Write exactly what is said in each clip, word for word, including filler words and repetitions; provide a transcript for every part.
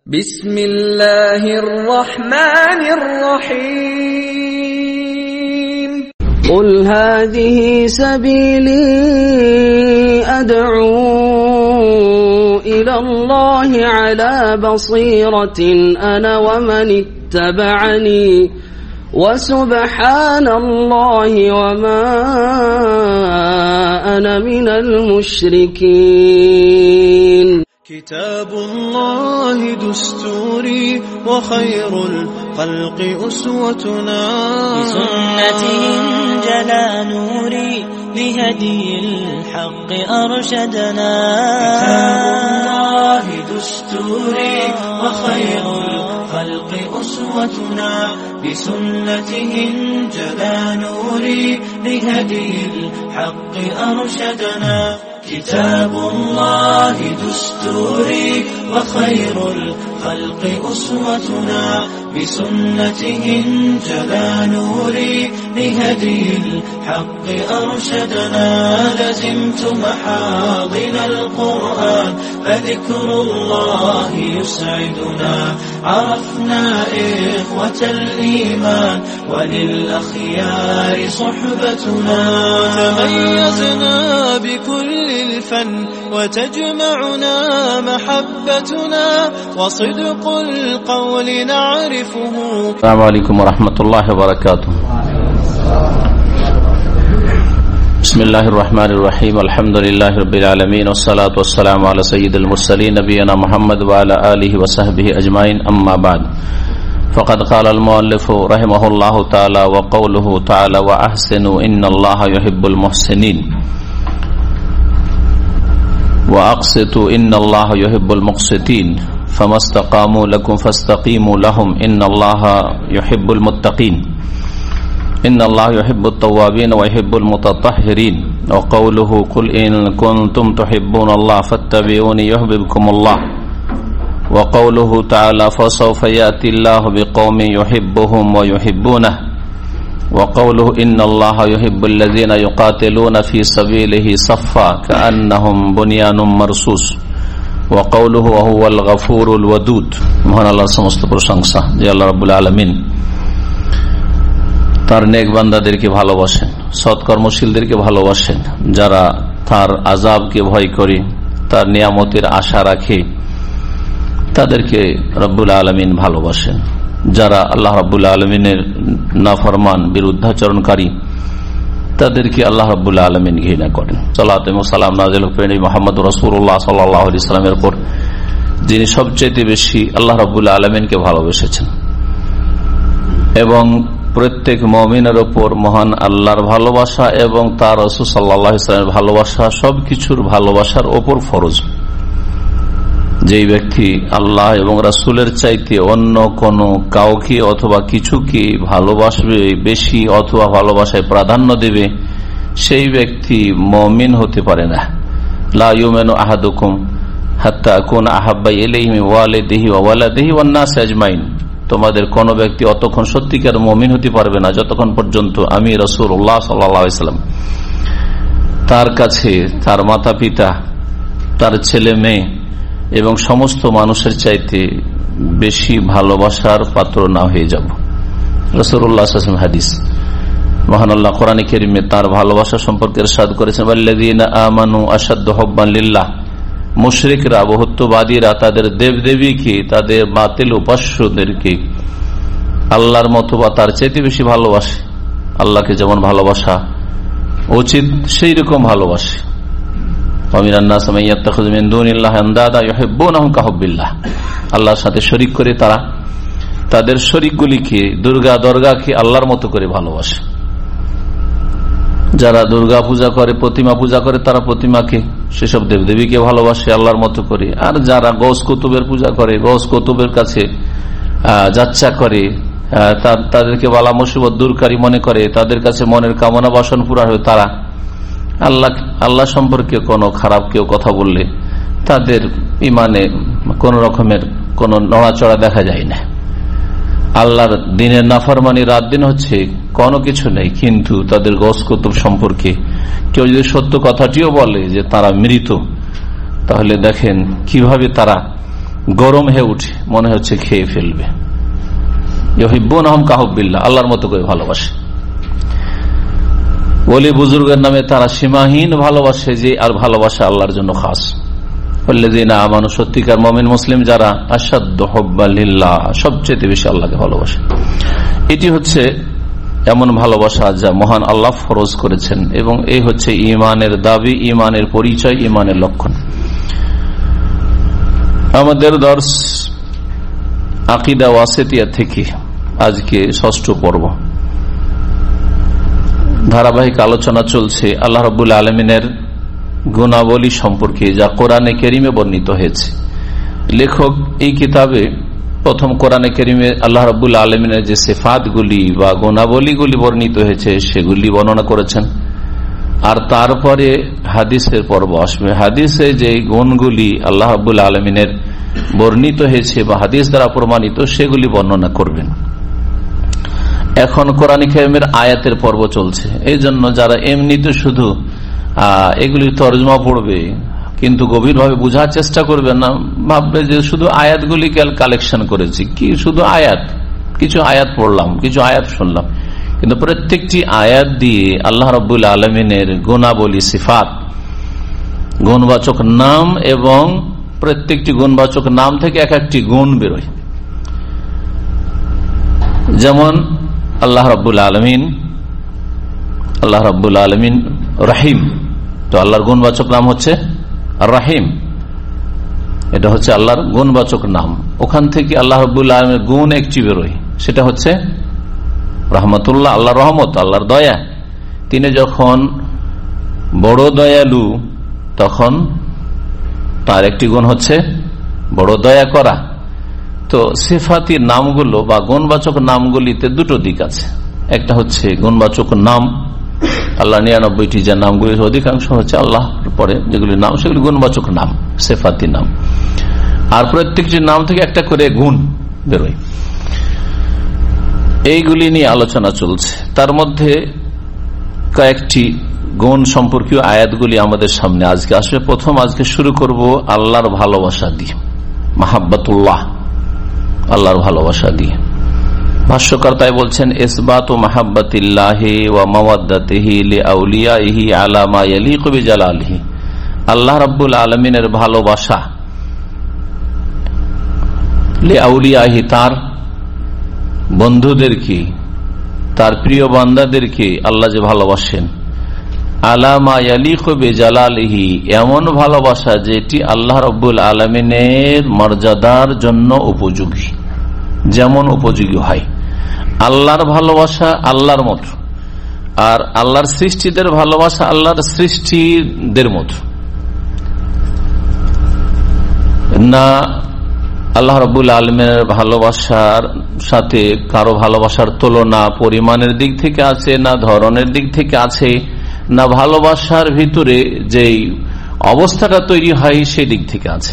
বিসমিল্লাহির রহমানির রহিম। قل هذه سبيلي أدعو إلى الله على بصيرة أنا ومن اتبعني وسبحان الله وما أنا من المشركين. كتاب الله دستوري وخير الخلق أسوتنا، بسنته انجلى نوري لهدي الحق أرشدنا. كتاب الله دستوري وخير الخلق أسوتنا، بسنته انجلى نوري لهدي الحق أرشدنا. كتاب الله دستوري وخير الخلق أسوتنا، بسنته انجلى نوري لهدي الحق أرشدنا. لزمت محاضن القرآن فذكر الله يسعدنا. عرفنا إخوة الإيمان وللأخيار صحبتنا. تميزنا بكل الفن وتجمعنا محبتنا، وصدق القول نعرفه. السلام عليكم ورحمة الله وبركاته. بسم الله الرحمن الرحيم. الحمد لله رب العالمين، والصلاة والسلام على سيد المرسلين نبينا محمد وعلى آله وصحبه أجمعين. أما بعد، فقد قال المؤلف رحمه الله تعالى وقوله تعالى وأحسنوا إن الله يحب المحسنين وأقسطوا إن الله يحب المقسطين فما استقاموا لكم فاستقيموا لهم إن الله يحب المتقين إن الله يحب التوابين ويحب المتطهرين. وقوله قل إن كنتم تحبون الله فاتبعوني يحببكم الله. وقوله تعالى فسوف يأتي الله بقوم يحبهم ويحبونه. وقوله إن الله يحب الذين يقاتلون في سبيله صفا كأنهم بنيان مرصوص. وقوله وهو الغفور الودود. মহান আল্লাহর সমস্ত প্রশংসা যে আল্লাহ রাব্বুল আলামিন তার নেক বান্দাদেরকে ভালোবাসেন, সৎকর্মশীলদেরকে ভালোবাসেন, যারা তার আযাবকে ভয় করে, তার নিয়ামতের আশা রাখে, তাদেরকে রব্বুল আলামিন ভালোবাসেন। যারা আল্লাহ রাব্বুল আলামিনের নাফরমান বিরুদ্ধাচরণকারী, তাদেরকে আল্লাহ রাব্বুল আলামিন ঘৃণা করেন। সালাত এবং সালাম নাযিল হোক মুহাম্মদুর রাসূলুল্লাহ সাল্লাল্লাহু আলাইহি ওয়াসাল্লামের উপর, যিনি সবচেয়ে বেশি আল্লাহ রাব্বুল আলামিনকে ভালোবেসেছেন। এবং প্রত্যেক মুমিনের উপর মহান আল্লাহর ভালোবাসা এবং তার রাসূল সাল্লাল্লাহু আলাইহি ওয়াসাল্লামের ভালোবাসা সবকিছুর ভালোবাসার উপর ফরজ। যেই ব্যক্তি আল্লাহ এবং রাসূলের চাইতে অন্য কোন কাউকে অথবা কিছুকে ভালোবাসবে বেশি অথবা ভালোবাসায় প্রাধান্য দেবে, সেই ব্যক্তি মুমিন হতে পারে না। লা ইউমিনু আহাদুকুম হাত্তা আকুনা আহাব্বা ইলাইহি মিন ওয়ালিদিহি ওয়া ওয়ালাদিহি ওয়ান নাস আজমাইন। তোমাদের কোন ব্যক্তি অতক্ষণ সত্যিকার মুমিন হতে পারবে না যতক্ষণ পর্যন্ত আমি রাসূলুল্লাহ সাল্লাল্লাহু আলাইহি ওয়াসাল্লাম তার কাছে তার মাতা পিতা, তার ছেলে মেয়ে এবং সমস্ত মানুষের চাইতে বেশি ভালোবাসার পাত্র না হয়ে যাব। রাসূলুল্লাহ সাল্লাল্লাহু আলাইহি ওয়াসাল্লাম হাদিস। মহান আল্লাহ কোরআনে কারীমে তার ভালোবাসা সম্পর্কে ইরশাদ করেছেন ওয়াল্লাযীনা আমানু আশাদ্দু হুব্বান লিল্লাহ। মুশরিকরা, বহুত্ববাদীরা তাদের দেবদেবীকে, তাদের বাতিল উপাস্যদেরকে আল্লাহর মতো বা তার চাইতে বেশি ভালোবাসে। আল্লাহকে যেমন ভালোবাসা উচিত সেই রকম ভালোবাসে। আল্লাহর সাথে শরীক করে তারা তাদের শরীকগুলিকে, দুর্গা দরগাকে আল্লাহর মতো করে ভালোবাসে। যারা দুর্গা পূজা করে, প্রতিমা পূজা করে, তারা প্রতিমাকে, সেসব দেবদেবীকে ভালোবাসে আল্লাহর মতো করে। আর যারা গৌস কুতুবের পূজা করে, গৌস কুতুবের কাছে যাচ্ছা করে, তাদেরকে বালা মুসিবত দূরকারী মনে করে, তাদের কাছে মনের কামনা বাসন পুরা হয়, তারা আল্লাহ আল্লাহ সম্পর্কে কোনো খারাপ কেউ কথা বললে তাদের ইমানে কোন রকমের কোন নড়াচড়া দেখা যায় না। আল্লাহর দিনের নাফরমানি রাত দিন হচ্ছে কোনো কিছু নেই, কিন্তু তাদের গৌস কুতুব সম্পর্কে কেউ যদি সত্য কথাটিও বলে যে তারা মৃত, তাহলে দেখেন কিভাবে তারা গরম হয়ে উঠে, মনে হচ্ছে খেয়ে ফেলবে। ইউহিব্বুনাহুম কাহুব্বিল্লাহ, আল্লাহর মতো করে ভালোবাসে। ওলি বুজুর্গের নামে তারা সীমাহীন ভালোবাসে, যে আর ভালোবাসা আল্লাহর জন্য খাস। ওয়াল্লাযীনা আমানু, সত্যিকার মুমিন মুসলিম যারা, আশাদ্দু হুব্বান লিল্লাহ, সবচেয়ে বেশি আল্লাহকে ভালোবাসে। এটি হচ্ছে এমন ভালোবাসা যা মহান আল্লাহ ফরজ করেছেন, এবং এই হচ্ছে ঈমানের দাবি, ঈমানের পরিচয়, ঈমানের লক্ষণ। আমাদের দর্স আকীদা ওয়াসিতিয়া থেকে আজকে ষষ্ঠ পর্ব, ধারাবাহিক আলোচনা চলছে আল্লাহ রাব্বুল আলামিনের গুণাবলী সম্পর্কে, যা কোরআনে কারীমে বর্ণিত হয়েছে। লেখক এই কিতাবে প্রথম কোরআনে কারীমে আল্লাহ রাব্বুল আলামিনের যে সিফাতগুলি বা গুণাবলীগুলি বর্ণিত হয়েছে সেগুলি বর্ণনা করেছেন, আর তারপরে হাদিসের পর্ব আসবে। হাদিসে যে গুণগুলি আল্লাহ রাব্বুল আলামিনের বর্ণিত হয়েছে বা হাদিস দ্বারা প্রমাণিত, সেগুলি বর্ণনা করবেন। এখন কোরআন কারীমের আয়াতের পর্ব চলছে, এই জন্য যারা এমনিতে শুধু আহ এগুলির তরজমা পড়বে কিন্তু গভীরভাবে বোঝার চেষ্টা করবে না, ভাববে যে শুধু আয়াতগুলি কালেকশন করেছি, কি শুধু আয়াত, কিছু আয়াত পড়লাম, কিছু আয়াত শুনলাম, কিন্তু প্রত্যেকটি আয়াত দিয়ে আল্লাহ রাব্বুল আলামিনের গুণাবলী, সিফাত, গুণবাচক নাম, এবং প্রত্যেকটি গুণবাচক নাম থেকে এক একটি গুণ বেরোয়। যেমন আল্লাহ রাব্বুল আলামিন, আল্লাহ রাব্বুল আলামিন রহিম, তো আল্লাহর গুণবাচক নাম হচ্ছে রাহিম, এটা হচ্ছে আল্লাহর গুণবাচক নাম। ওখান থেকে আল্লাহ রাব্বুল আলামিনের গুণ একটি বেরোয়, সেটা হচ্ছে রহমতুল্লাহ, আল্লাহর রহমত, আল্লাহর দয়া। তিনি যখন বড় দয়ালু, তখন তার একটি গুণ হচ্ছে বড় দয়া করা। তো সিফাতি নামগুলো বা গুণবাচক নামগুলিতে দুটো দিক আছে। একটা হচ্ছে গুণবাচক নাম, আল্লাহ নিরানব্বইটি যে নামগুলি অধিকাংশ হচ্ছে আল্লাহ পরে যেগুলি নাম, সেগুলি গুণবাচক নাম, সিফাতি নাম। আর প্রত্যেকটি নাম থেকে একটা করে গুণ বেরোয়। এইগুলি নিয়ে আলোচনা চলছে। তার মধ্যে কয়েকটি গুণ সম্পর্কীয় আয়াতগুলি আমাদের সামনে আজকে আসবে। প্রথম আজকে শুরু করব আল্লাহর ভালোবাসা দিয়ে, মাহাব্বাতুল্লাহ, আল্লাহর ভালোবাসা দিয়ে। ভাষ্যকার তাই বলছেন, ইসবাতু মাহাব্বাতিল্লাহি ওয়া মাওয়াদ্দাতিহি লিআউলিয়াইহি আলা মা ইয়ালিকু বিজালালিহি। আল্লাহ রাব্বুল আলামিনের ভালোবাসা, লিআউলিয়াইহি, তার বন্ধুদেরকে, তার প্রিয় বান্দাদেরকে আল্লাহ যে ভালোবাসেন, আলা মা ইয়ালিকু বিজালালিহি, এমন ভালোবাসা যেটি আল্লাহ রাব্বুল আলামিনের মর্যাদার জন্য উপযোগী, যেমন উপযোগী হয়। আল্লাহর ভালোবাসা আল্লাহর মতো, আর আল্লাহর সৃষ্টিদের ভালোবাসা আল্লাহর সৃষ্টিদের মতো না। আল্লাহ রাব্বুল আলামিনের ভালোবাসার সাথে কারো ভালোবাসার তুলনা পরিমাণের দিক থেকে আছে, না ধরনের দিক থেকে আছে, না ভালোবাসার ভিতরে যেই অবস্থাটা তৈরি হয় সেই দিক থেকে আছে।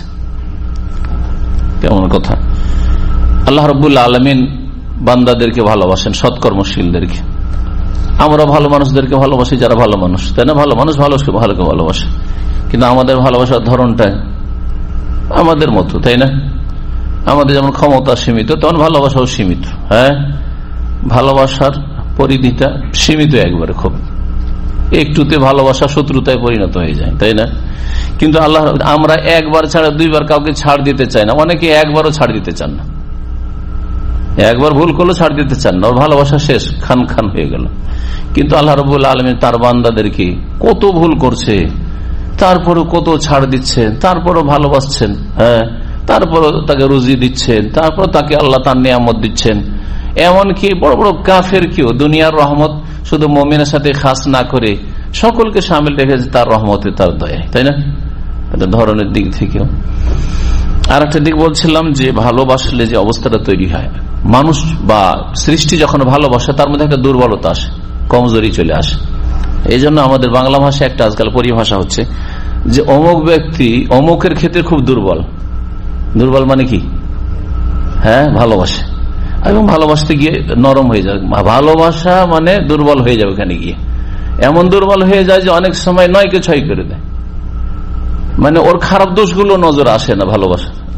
কেমন কথা! আল্লাহ রাব্বুল আলামিন বান্দাদেরকে ভালোবাসেন, সৎকর্মশীলদেরকে। আমরা ভালো মানুষদেরকে ভালোবাসি, যারা ভালো মানুষ, তাই না? ভালো মানুষ ভালোকে ভালোকে ভালোবাসে, কিন্তু আমাদের ভালোবাসার ধরনটা আমাদের মতো, তাই না? আমাদের যেমন ক্ষমতা সীমিত, তেমন ভালোবাসাও সীমিত। হ্যাঁ, ভালোবাসার পরিধিটা সীমিত একবারে, খুব একটুতে ভালোবাসা শত্রুতায় পরিণত হয়ে যায়, তাই না? কিন্তু আল্লাহ, আমরা একবার ছাড়া দুইবার কাউকে ছাড় দিতে চাই না, অনেকে একবারও ছাড় দিতে চান না, একবার ভুল করলে ছাড় দিতে চান না, ওর ভালোবাসা শেষ, খান খান হয়ে গেল। কিন্তু আল্লাহ রাব্বুল আলামিন তার বান্দাদেরকে কত ভুল করছে, তারপরও কত ছাড় দিচ্ছেন, তারপরও ভালোবাসছেন। হ্যাঁ, তারপরও তাকে রুজি দিচ্ছেন, তারপর তাকে আল্লাহ তার নিয়ামত দিচ্ছেন। এমনকি বড় বড় কাফের কেউ দুনিয়ার রহমত শুধু মুমিনের সাথে খাস না করে সকলকে সামিল রেখেছে তার রহমতে, তার দয়ায়, তাই না? এটা ধরনের দিক থেকেও। আর একটা দিক বলছিলাম যে ভালোবাসলে যে অবস্থাটা তৈরি হয়, মানুষ বা সৃষ্টি যখন ভালোবাসে তার মধ্যে একটা দুর্বলতা আসে, কমজোরি চলে আসে। এই জন্য আমাদের বাংলা ভাষায় একটা আজকাল পরিভাষা হচ্ছে যে অমুক ব্যক্তি অমুকের ক্ষেত্রে খুব দুর্বল। দুর্বল মানে কি? হ্যাঁ, ভালোবাসে, এবং ভালোবাসতে গিয়ে নরম হয়ে যাবে। ভালোবাসা মানে দুর্বল হয়ে যাবে, ওখানে গিয়ে এমন দুর্বল হয়ে যায় যে অনেক সময় নয়কে ছয় করে দেয়, মানে ওর খারাপ দোষগুলো নজর আসে না ভালোবাসা,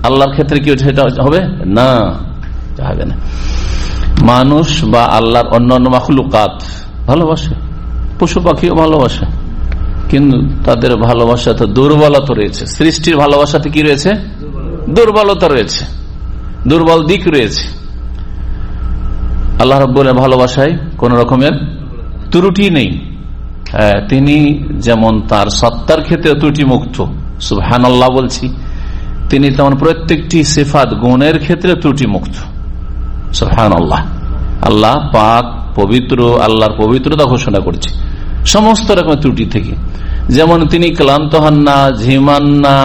আল্লাহর ক্ষেত্রে কি সেটা হবে না, হবে না। মানুষ বা আল্লাহর অন্যান্য মাখলুকাত ভালোবাসে, পশু পাখিও ভালোবাসে, কিন্তু তাদের ভালোবাসাতে দুর্বলতা রয়েছে। সৃষ্টির ভালোবাসাতে কি রয়েছে? দুর্বলতা রয়েছে, দুর্বল দিক রয়েছে। আল্লাহ রাব্বুলের ভালোবাসায় কোন রকমের ত্রুটি নেই। তিনি যেমন তার সত্তার ক্ষেত্রে ত্রুটি মুক্ত, সুবহানাল্লাহ বলছি, তিনি তেমন প্রত্যেকটি সিফাত গুণের ক্ষেত্রে ত্রুটি মুক্ত, সুবহানাল্লাহ। আল্লাহ পাক পবিত্র, আল্লাহর পবিত্রতা ঘোষণা করছে সমস্ত রকমের ত্রুটি থেকে। যেমন তিনি ক্লান্ত হন না, ঝিমান না,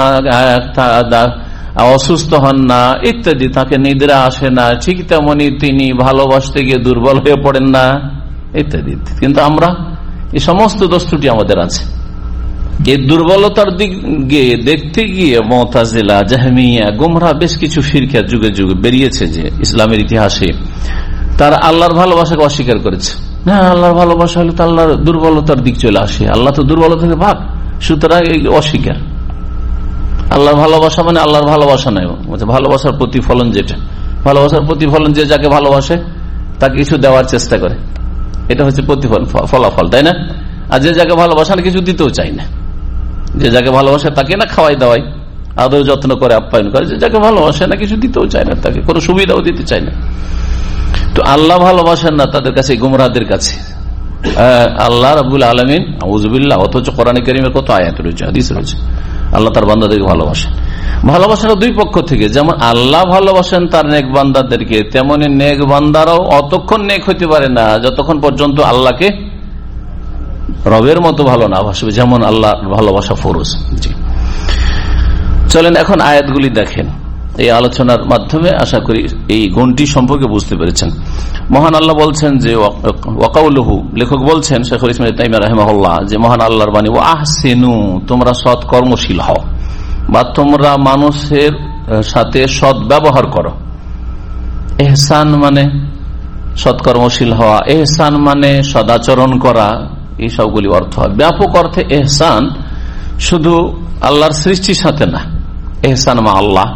অসুস্থ হন না ইত্যাদি, তাকে নিদ্রা আসে না, ঠিক তেমনি তিনি ভালোবাসতে গিয়ে দুর্বল হয়ে পড়েন না ইত্যাদি। কিন্তু আমরা এই সমস্ত দোষ ত্রুটি আমাদের আছে। এই দুর্বলতার দিক গিয়ে দেখতে গিয়ে মুতাজিলা, জাহমিয়া, গুমরাহ বেশ কিছু ফিরকা যুগে যুগে বেরিয়েছে যে ইসলামের ইতিহাসে তারা আল্লাহর ভালোবাসাকে অস্বীকার করেছে। না, আল্লাহর ভালোবাসা হলে তো আল্লাহর দুর্বলতার দিক চলে আসে, আল্লাহ তো দুর্বলতা থেকে ভাগ, সুতরাং এই অস্বীকার। আল্লাহর ভালোবাসা মানে আল্লাহর ভালোবাসা নয়, ভালোবাসার প্রতিফলন যেটা, ভালোবাসার প্রতিফলন যে যাকে ভালোবাসে তাকে কিছু দেওয়ার চেষ্টা করে, এটা হচ্ছে প্রতিফলন, ফলাফল, তাই না? আর যে যাকে ভালোবাসা না কিছু দিতেও চাই না, যে যাকে ভালোবাসে তাকে না খাওয়াই দাওয়াই, আদর যত্ন করে আপ্যায়ন করে, যে যাকে ভালোবাসে না কিছু দিতেও চায় না, তাকে কোনো সুবিধাও দিতে চায় না। তো আল্লাহ ভালোবাসেন না তাদের কাছে, গুমরাহদের কাছে আল্লাহ রাব্বুল আলামিন, আউযুবিল্লাহ, অথচ কোরআনে কারীমের কত আয়াত রয়েছে, হাদিস রয়েছে, আল্লাহ তার বান্দাদেরকে ভালোবাসেন। ভালোবাসাটা দুই পক্ষ থেকে, যেমন আল্লাহ ভালোবাসেন তার নেক বান্দাদেরকে, তেমনি নেক বান্দারাও অতক্ষণ নেক হইতে পারে না যতক্ষণ পর্যন্ত আল্লাহকে রবের মতো ভালো না বাসবে, যেমন আল্লাহ ভালোবাসা ফরজ। জি, চলেন এখন আয়াতগুলি দেখেন। এই আলোচনার মাধ্যমে আশা করি এই গুণটি সম্পর্কে বুঝতে পেরেছেন। মহান আল্লাহ বলছেন যে ওয়াকাউলুহু, লেখক বলছেন শেখুল ইসলাম ইবনে তাইমিয়া রাহিমাহুল্লাহ, যে মহান আল্লাহর বাণী, ওয়া আহসিনু, তোমরা সৎ কর্মশীল হও বা তোমরা মানুষের সাথে সৎ ব্যবহার করো। ইহসান মানে সৎকর্মশীল হওয়া, ইহসান মানে সদাচরণ করা, এই সবগুলি অর্থ হয়। ব্যাপক অর্থে ইহসান শুধু আল্লাহর সৃষ্টির সাথে না, ইহসান মা আল্লাহ,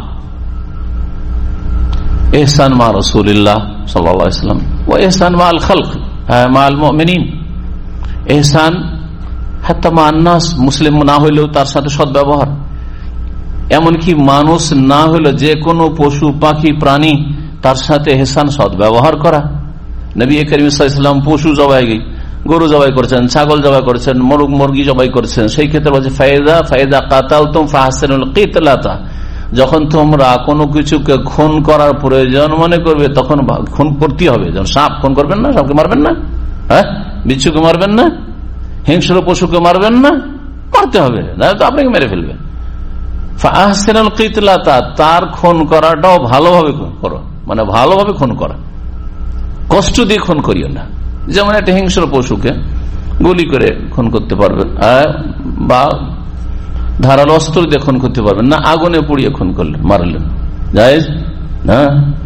ইহসান মা রাসূলুল্লাহ সাল্লাল্লাহু আলাইহি ওয়াসাল্লাম, ওয়া ইহসান মা আল খালক মা আল মুমিনিন, ইহসান হাত্তা মা আন-নাস, মুসলিম না হইলেও তার সাথে সদ্ব্যবহার, এমনকি মানুষ না হইলেও যে কোনো পশু পাখি প্রাণী তার সাথে ইহসান সদ্ব্যবহার করা। নবী করিম সাল্লাল্লাহু আলাইহি ওয়াসাল্লাম পশু জবাই, গরু জবাই করেছেন, ছাগল জবাই করেছেন, মুরগ মুরগি জবাই করেছেন, সেই ক্ষেত্রে বলছে ফায়দা ফায়দা কাতালতুম ফাহসিনুল কিতলাতা, যখন তোমরা কোনো কিছুকে খুন করার প্রয়োজন মনে করবে তখন খুন করতে হবে। যেমন সাপ খুন করবেন না, সাপকে মারবেন না, হ্যাঁ, বিচ্ছুকে মারবেন না, হিংস্র পশুকে মারবেন না, মারতে হবে, তো আপনাকে মেরে ফেলবে। ফাহসিনুল কিতলাতা, তার খুন করাটাও ভালোভাবে করো, মানে ভালোভাবে খুন করা, কষ্ট দিয়ে খুন করিও না। যেমন একটা হিংস্র পশুকে গুলি করে খুন করতে পারবেন, বা ধারালো অস্ত্র দিয়ে খুন করতে পারবেন না, আগুনে পুড়িয়ে খুন করলেন, মারলেন, জায়েজ না।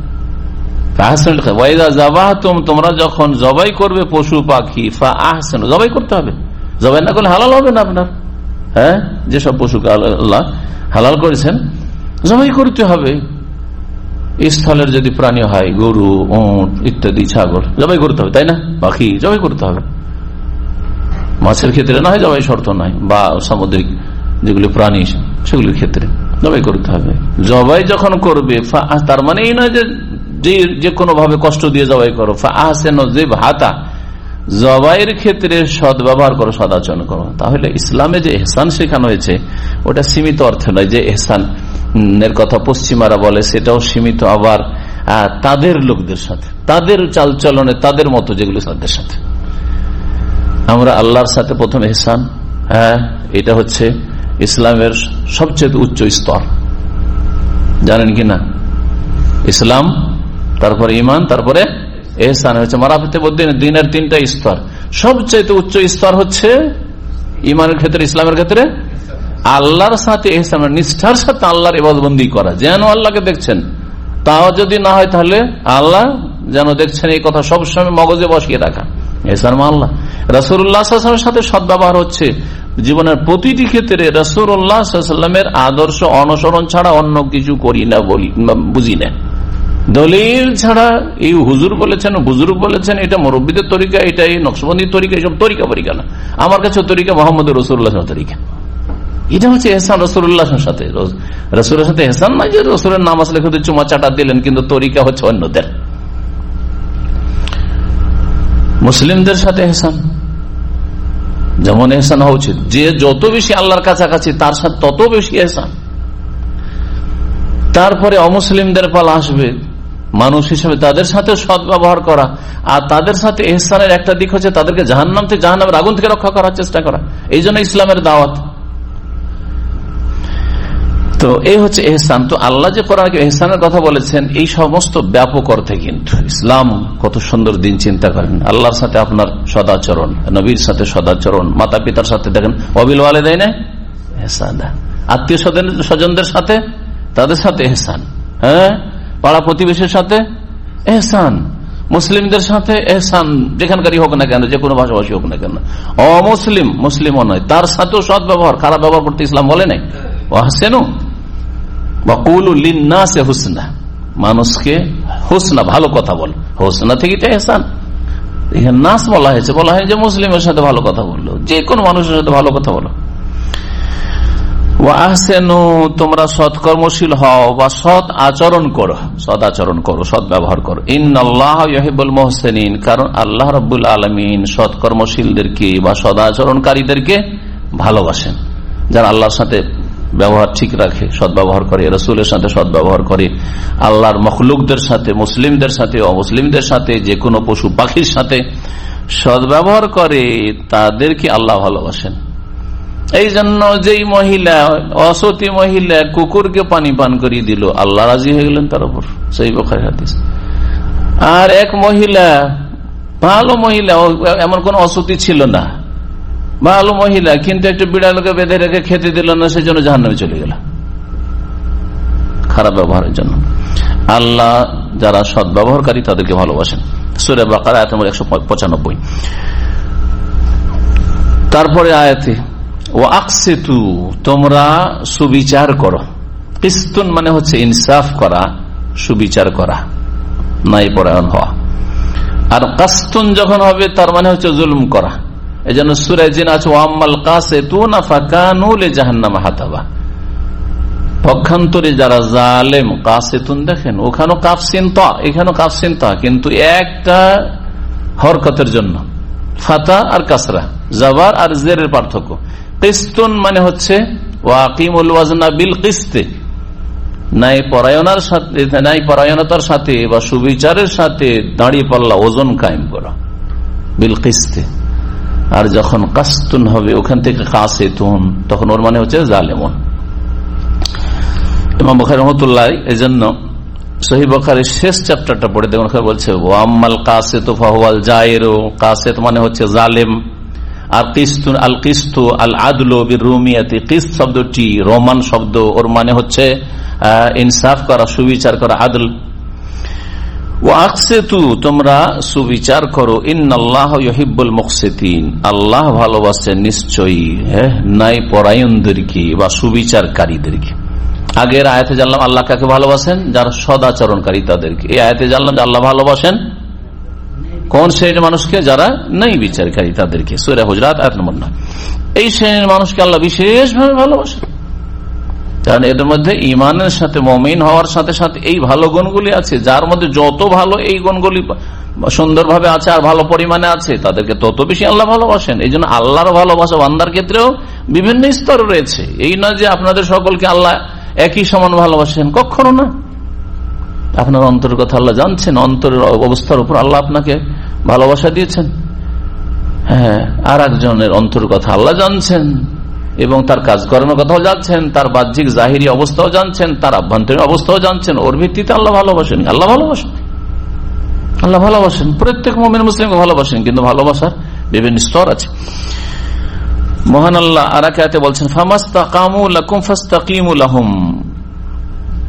তোমরা যখন জবাই করবে পশু পাখি, ফাহসিনু, জবাই করতে হবে, জবাই না করলে হালাল হবে না আপনার। হ্যাঁ, যেসব পশুকে আল্লাহ হালাল করেছেন জবাই করতে হবে। স্থলের যদি প্রাণী হয়, গরু, উট ইত্যাদি, ছাগল, জবাই করতে হবে, তাই না? পাখি জবাই করতে হবে। মাছের ক্ষেত্রে না হয় জবাই শর্ত নাই, বা সামুদ্রিক যেগুলি প্রাণী সেগুলির ক্ষেত্রে জবাই করতে হবে। জবাই যখন করবে, তার মানে এই নয় যে যে কোনো ভাবে কষ্ট দিয়ে জবাই করো, ফাহসিনু, যে ভাতা জবাইয়ের ক্ষেত্রে সদ ব্যবহার করো, সদাচরণ করো। তাহলে ইসলামে যে ইহসান শেখানো হয়েছে ওটা সীমিত অর্থে নয়, যে ইহসান এর কথা পশ্চিমারা বলে সেটাও সীমিত আবার তাদের লোকদের সাথে, তাদের চালচলনে, তাদের মতো যেগুলো তাদের সাথে। আমরা আল্লাহর সাথে প্রথম ইহসান, হ্যাঁ, এটা হচ্ছে ইসলামের সবচেয়ে উচ্চ স্তর, জানেন কি না? ইসলাম, তারপরে ইমান, তারপরে ইহসান হচ্ছে মারাফাতে দিনের তিনটা স্তর। সবচেয়ে উচ্চ স্তর হচ্ছে ইমানের ক্ষেত্রে, ইসলামের ক্ষেত্রে আল্লাহর সাথে ইহসান, নিষ্ঠার সাথে আল্লাহর ইবাদতবন্দি করা, যেন আল্লাহকে দেখছেন, তাও যদি না হয় তাহলে আল্লাহ যেন দেখছেন এই কথা সবসময় মগজে বসিয়ে রাখা, ইহসান মা আল্লাহ। রাসূলুল্লাহ সাল্লাল্লাহু আলাইহি ওয়াসাল্লামের সাথে সদ্ব্যবহার হচ্ছে জীবনের প্রতিটি ক্ষেত্রে রাসূলুল্লাহ সাল্লাল্লাহু আলাইহি ওয়াসাল্লামের আদর্শ অনুসরণ ছাড়া অন্য কিছু করি না, বলি বুঝি না। দলিল ছাড়া এই হুজুর বলেছেন, বুজুর্গ বলেছেন, এটা মুরব্বীদের তরিকা, এটা এই নকশবন্দির তরিকা, এইসব তরিকা পরিকা না। আমার কাছে তরিকা মোহাম্মদ রাসূলুল্লাহ তরিকা। এটা হচ্ছে এহসান রাসূলুল্লাহর সাথে। রাসূলের সাথে এহসান নয় যে রাসূলের নাম আসলে শুধু চুমা চাটা দিলেন, কিন্তু তরিকা হচ্ছে অন্যদের। মুসলিমদের সাথে এহসান, যেমন এহসান হওয়া উচিত, যে যত বেশি আল্লাহর কাছাকাছি তার সাথে তত বেশি এহসান। তারপরে অমুসলিমদের পালা আসবে, মানুষ হিসেবে তাদের সাথে সদ্ব্যবহার করা, আর তাদের সাথে এহসানের একটা দিক হচ্ছে তাদেরকে জাহান্নাম থেকে, জাহান্নামের আগুন থেকে রক্ষা করার চেষ্টা করা। এই জন্য ইসলামের দাওয়াত। তো এই হচ্ছে এহসান। তো আল্লাহ যে কোরআনে এহসানের কথা বলেছেন, এই সমস্ত ব্যাপক অর্থে কিন্তু ইসলাম কত সুন্দর দিন। চিন্তা করেন, আল্লাহর সাথে আপনার সদাচরণ, নবীর সাথে সদাচরণ, মাতা পিতার সাথে দেখেন ওয়াবিল ওয়ালিদাইনি ইহসানা, আত্মীয় স্বজনদের সাথে তাদের সাথে এহসান, হ্যাঁ, পাড়া প্রতিবেশীর সাথে এহসান, মুসলিমদের সাথে এহসান, যেখানকারই হোক না কেন, যে কোনো ভাষাভাষী হোক না কেন, অমুসলিম মুসলিমও নয় তার সাথেও সৎ ব্যবহার, খারাপ ব্যবহার করতে ইসলাম বলে নাই। ওয়াহসিনু ওয়াকুলু লিন্নাসি হুসনা, মানুষকে হুসনা ভালো কথা বল, হুসনা থেকে তো এহসান। এখানে নাস বলা হয়েছে, বলা হয় যে মুসলিমের সাথে ভালো কথা বললো, যে কোনো মানুষের সাথে ভালো কথা বলো। ওয়াহসিনু, তোমরা সৎকর্মশীল হও বা সৎ আচরণ করো, সৎ আচরণ করো, সৎ ব্যবহার করো। ইন্নাল্লাহা ইউহিব্বুল মুহসিনিন, কারণ আল্লাহ রাব্বুল আলামিন সৎকর্মশীলদেরকে বা সদাচরণকারীদেরকে ভালোবাসেন। যারা আল্লাহর সাথে ব্যবহার ঠিক রাখে, সৎ ব্যবহার করে, রাসূলের সাথে সৎ ব্যবহার করে, আল্লাহর মখলুকদের সাথে, মুসলিমদের সাথে, অমুসলিমদের সাথে, যে কোনো পশু পাখির সাথে সৎ ব্যবহার করে, তাদেরকে আল্লাহ ভালোবাসেন। এই জন্য যেই মহিলা, অসতী মহিলা কুকুরকে পানি পান করিয়ে দিল, আল্লাহ রাজি হয়ে গেলেন তার উপর, সেই বুখারী হাদিস। আর এক মহিলা, ভালো মহিলা, এমন কোন অসতী ছিল না, ভালো মহিলা, কিন্তু একটা বিড়ালকে বেঁধে রেখে খেতে দিল না, সেজন্য জাহান্নামে চলে গেল খারাপ ব্যবহারের জন্য। আল্লাহ যারা সৎ ব্যবহারকারী তাদেরকে ভালোবাসেন। সূরা বাকারা আয়াত নম্বর একশো পঁচানব্বই। তারপরে আয়াতে ওয়াকসিতু, তোমরা সুবিচার করো। কিস্তুন মানে হচ্ছে ইনসাফ করা, সুবিচার করা, নাই পরায়ণ হওয়া। আর কাস্তুন যখন হবে তার মানে হচ্ছে জুলুম করা। এই জন্য সূরা জিন আছে ওয়াম্মাল কাসিতুনা ফাকানু লিজাহান্নামা হাতাবা, পক্ষান্তরে যারা জালেম, কাসিতুন দেখেন ওখানেও কাফ সিন তা, এখানেও কাফ সিন তা, কিন্তু একটা হরকতের জন্য, ফাতা আর কাসরা, জাবার আর জেরের পার্থক্য। কিস্তুন মানে হচ্ছে ওয়াকিমুল ওয়াজনা বিল কিস্তে, ন্যায় পরায়ণার সাথে, ন্যায় পরায়ণতার সাথে বা সুবিচারের সাথে দাঁড়িয়ে পাল্লা, ওজন কায়েম করা, বিল কিস্তে। আর যখন কাস্তুন হবে ওখান থেকে কাসিতুন, তখন ওর মানে হচ্ছে জালেমুন। ইমাম বুখারী রাহমাতুল্লাহ এই জন্য সহিহ বুখারীর শেষ চ্যাপ্টারটা পড়ে দেখুন, বলছে ওয়াম্মাল কাসিতু ফাহুয়াল জায়রু, কাসিত মানে হচ্ছে জালেম। আর কিস্তুন আল কিস্তু আল আদলু বিরুমিয়াতি, কিস্ত শব্দটি রোমান শব্দ, ওর মানে হচ্ছে ইনসাফ করা, সুবিচার করা, আদল। ওয়াকসিতু, তোমরা সুবিচার করো। ইন্নাল্লাহ ইউহিব্বুল মুকসিতিন, আল্লাহ ভালোবাসেন নিশ্চয়ই হ্যাঁ ন্যায় পরায়ণদেরকে বা সুবিচারকারীদেরকে। আগের আয়াতে জানলাম আল্লাহ কাকে ভালোবাসেন, যারা সদাচরণকারী তাদেরকে। এই আয়াতে জানলাম যে আল্লাহ ভালোবাসেন কোন শ্রেণীর মানুষকে, যারা নেই বিচারকারী তাদেরকে। সূরা হুজরাত আয়াত নম্বর নয়। এই শ্রেণীর মানুষকে আল্লাহ বিশেষভাবে ভালোবাসেন, কারণ এদের মধ্যে ইমানের সাথে, মুমিন হওয়ার সাথে সাথে এই ভালো গুণগুলি আছে। যার মধ্যে যত ভালো এই গুণগুলি সুন্দরভাবে আছে আর ভালো পরিমাণে আছে, তাদেরকে তত বেশি আল্লাহ ভালোবাসেন। এই জন্য আল্লাহর ভালোবাসা বান্দার ক্ষেত্রেও বিভিন্ন স্তর রয়েছে। এই না যে আপনাদের সকলকে আল্লাহ একই সমান ভালোবাসেন, কখনো না। আপনার অন্তরের কথা আল্লাহ জানছেন, অন্তরের অবস্থার উপর আল্লাহ আপনাকে ভালোবাসা দিয়েছেন। হ্যাঁ, আর একজনের অন্তরের কথা আল্লাহ জানছেন এবং তার কাজকর্মের কথাও জানছেন, তার বাহ্যিক জাহিরি অবস্থাও জানছেন, তার আভ্যন্তরীণ অবস্থাও জানছেন। ওর ভিত্তিতে আল্লাহ ভালোবাসেন, আল্লাহ ভালোবাসেন, আল্লাহ ভালোবাসেন। প্রত্যেক মুমিন মুসলিমকে ভালোবাসেন, কিন্তু ভালোবাসার বিভিন্ন স্তর আছে। মহান আল্লাহ আর এক আয়াতে বলছেন ফামাস্তাকামু লাকুম ফাস্তাকিমু লাহুম,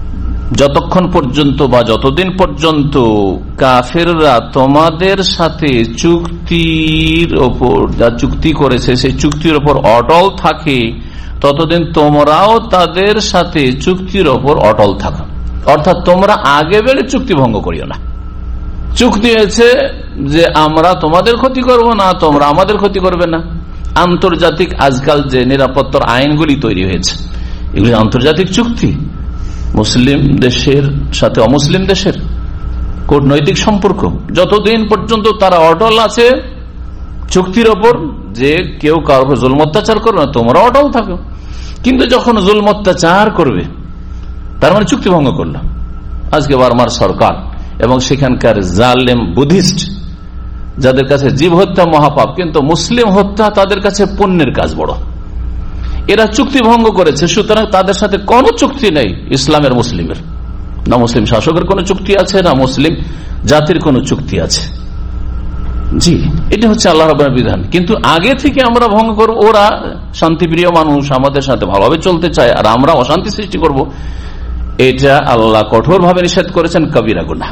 যতক্ষণ পর্যন্ত বা যতদিন পর্যন্ত কাফেররা তোমাদের সাথে চুক্তির ওপর যা চুক্তি করেছে সেই চুক্তির ওপর অটল থাকে, ততদিন তোমরাও তাদের সাথে চুক্তির ওপর অটল থাকো। অর্থাৎ তোমরা আগে বেড়ে চুক্তি ভঙ্গ করিও না। চুক্তি হয়েছে যে আমরা তোমাদের ক্ষতি করব না, তোমরা আমাদের ক্ষতি করবে না। আন্তর্জাতিক আজকাল যে নিরাপত্তার আইনগুলি তৈরি হয়েছে, এগুলি আন্তর্জাতিক চুক্তি। মুসলিম দেশের সাথে অমুসলিম দেশের কূটনৈতিক সম্পর্ক, যতদিন পর্যন্ত তারা অটল আছে চুক্তির ওপর যে কেউ কারো জুলম অত্যাচার করবে না, তোমরা অটল থাকো। কিন্তু যখন জুলম অত্যাচার করবে, তার মানে চুক্তি ভঙ্গ করলো। আজকে বার্মার সরকার এবং সেখানকার জালেম বুদ্ধিস্ট, যাদের কাছে জীব হত্যা মহাপাপ, কিন্তু মুসলিম হত্যা তাদের কাছে পুণ্যের কাজ বড়, এরা চুক্তি ভঙ্গ করেছে। সুতরাং তাদের সাথে কোনো চুক্তি নেই ইসলামের মুসলিমের, না মুসলিম শাসকের কোনো চুক্তি আছে, না মুসলিম জাতির কোনো চুক্তি আছে। জি, এটা হচ্ছে আল্লাহ রাব্বুল বিধান। কিন্তু আগে থেকে আমরা ভঙ্গ করব, ওরা শান্তিপ্রিয় মানুষ, আমাদের সাথে ভালোভাবে চলতে চায়, আর আমরা অশান্তি সৃষ্টি করব, এটা আল্লাহ কঠোর ভাবে নিষেধ করেছেন, কবিরা গুনাহ।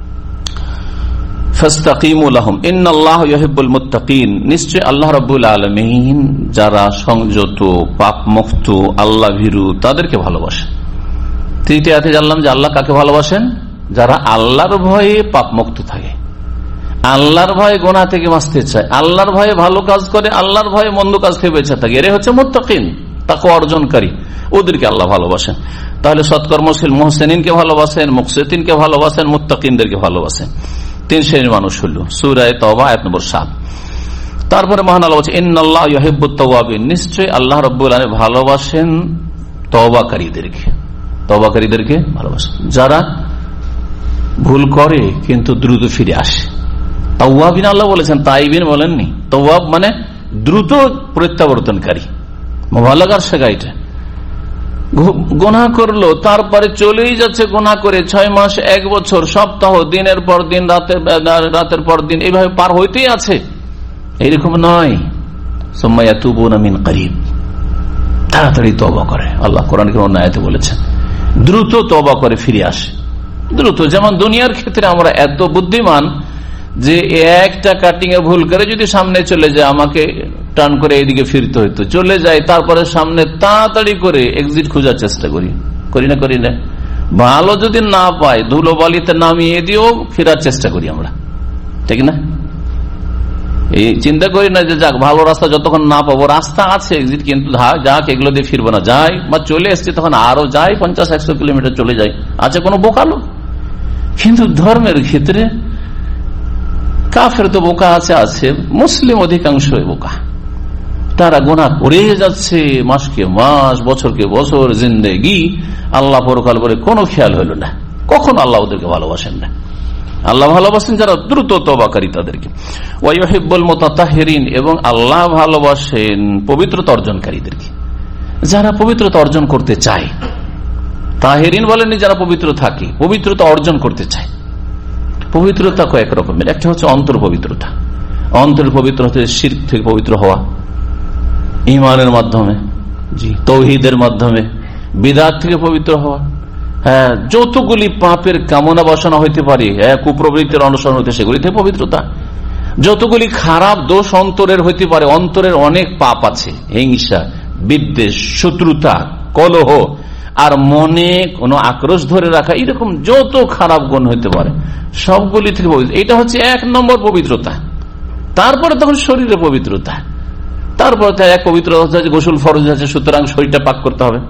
ফাস্তাকিমু লাহুম ইন্নাল্লাহা ইউহিব্বুল মুত্তাকিন, নিশ্চয় আল্লাহ রাব্বুল আলামিন যারা সংযত, পাপ মুক্ত, আল্লাহ ভীরু তাদেরকে ভালোবাসেন। তৃতীয় আয়াতে জানলাম যে আল্লাহ কাকে ভালোবাসেন? যারা আল্লাহর ভয়ে পাপ মুক্ত থাকে, আল্লাহর ভয়ে গুনাহ থেকে বাঁচতে চায়, আল্লাহর ভয়ে ভালো কাজ করে, আল্লাহর ভয়ে মন্দ কাজ থেকে বেঁচে থাকে, এরাই হচ্ছে মুত্তাকিন, তাকওয়া অর্জনকারী। ওদেরকে আল্লাহ ভালোবাসেন। তাহলে সৎকর্মশীল মুহসিনিনকে ভালোবাসেন, মুকসিতিনকে ভালোবাসেন, মুত্তাকিনদেরকে ভালোবাসেন। তিন শ্রেণীর মানুষ হল সূরা তাওবা আয়াত নম্বর সাত। তারপরে মহান আল্লাহ বলছেন ইন্নাল্লাহা ইউহিব্বুত তাওয়াবিন, নিশ্চয় আল্লাহ রাব্বুল আলামিন ভালোবাসেন তওবাকারীদেরকে। তওবাকারীদেরকে ভালোবাসেন, যারা ভুল করে কিন্তু দ্রুত ফিরে আসে। তাওয়াবিন আল্লাহ বলেছেন, তাইবিন বলেননি। তাওয়াব মানে দ্রুত প্রত্যাবর্তনকারী, মুবালাগার শেখা। এটা গুনাহ করলো, তারপরে চলেই যাচ্ছে গুনাহ করে, ছয় মাস, এক বছর, সপ্তাহ, দিনের পর দিন, রাতের রাতের পর দিন, এইভাবে পার হইতেই আছে। এইরকম নয়, সুম্মা ইয়াতুবুনা মিন করিব, তাড়াতাড়ি তওবা করে। আল্লাহ কোরআনে কোন আয়াতে বলেছেন দ্রুত তওবা করে ফিরে আসে, দ্রুত। যেমন দুনিয়ার ক্ষেত্রে আমরা এত বুদ্ধিমান যে একটা কাটিং এ ভুল করে যদি সামনে চলে যায়, আমাকে টার্ন করে এইদিকে ফিরতে হইতো, চলে যায়, তারপরে সামনে তাড়াতাড়ি করে এক্সিট খোঁজার চেষ্টা করি, করি না করি না? ভালো যদি না পাই, ধুলো বালিতে নামিয়ে দিয়েও ফেরার চেষ্টা করি আমরা, ঠিক না? এই চিন্তা করি না যে যাক ভালো রাস্তা যতক্ষণ না পাবো, রাস্তা আছে এক্সিট, কিন্তু যাক এগুলো দিয়ে ফিরবো না, যাই বা চলে এসছি তখন আরো যাই পঞ্চাশ একশো কিলোমিটার চলে যায়, আছে কোনো বোকালো। কিন্তু ধর্মের ক্ষেত্রে কাফের তো বোকা আছে, আছে মুসলিম অধিকাংশ বোকা। তারা গুনাহ করে যাচ্ছে মাসকে মাস, বছরকে বছর, জিন্দেগি, আল্লাহ পরকাল বলে কোনো খেয়াল হইল না। কখন আল্লাহ ওদেরকে ভালোবাসেন না? আল্লাহ ভালোবাসেন যারা দ্রুত তওবাকারী তাদেরকে। ওয়া ইউহিব্বুল মুতাতাহহিরিন, এবং আল্লাহ ভালোবাসেন পবিত্রতা অর্জনকারীদেরকে, যারা পবিত্রতা অর্জন করতে চায়। তাহেরিন বলেননি যারা পবিত্র থাকে, পবিত্রতা অর্জন করতে চায়। পবিত্রতা কয়েক রকমের, একটা হচ্ছে অন্তর পবিত্রতা। অন্তর পবিত্র হচ্ছে শিরক থেকে পবিত্র হওয়া, ঈমানের মাধ্যমে, জি, তাওহীদের মাধ্যমে, বিদআত থেকে পবিত্র হওয়া। হ্যাঁ, যতগুলি পাপের কামনা বাসনা হইতে পারে, হ্যাঁ, কুপ্রবৃত্তির অনুসরণ হইতে, সেগুলি থেকে পবিত্রতা। যতগুলি খারাপ দোষ অন্তরের হইতে পারে, অন্তরের অনেক পাপ আছে, হিংসা, বিদ্বেষ, শত্রুতা, কলহ, আর মনে কোনো আক্রোশ ধরে রাখা, এরকম যত খারাপ গুণ হইতে পারে সবগুলি থেকে পবিত্র। এটা হচ্ছে এক নম্বর পবিত্রতা। তারপরে তখন শরীরে পবিত্রতা, তারপরে এক পবিত্রতা হচ্ছে গোসল ফরজ আছে, সুতরাং শরীরটা পাক করতে হবে।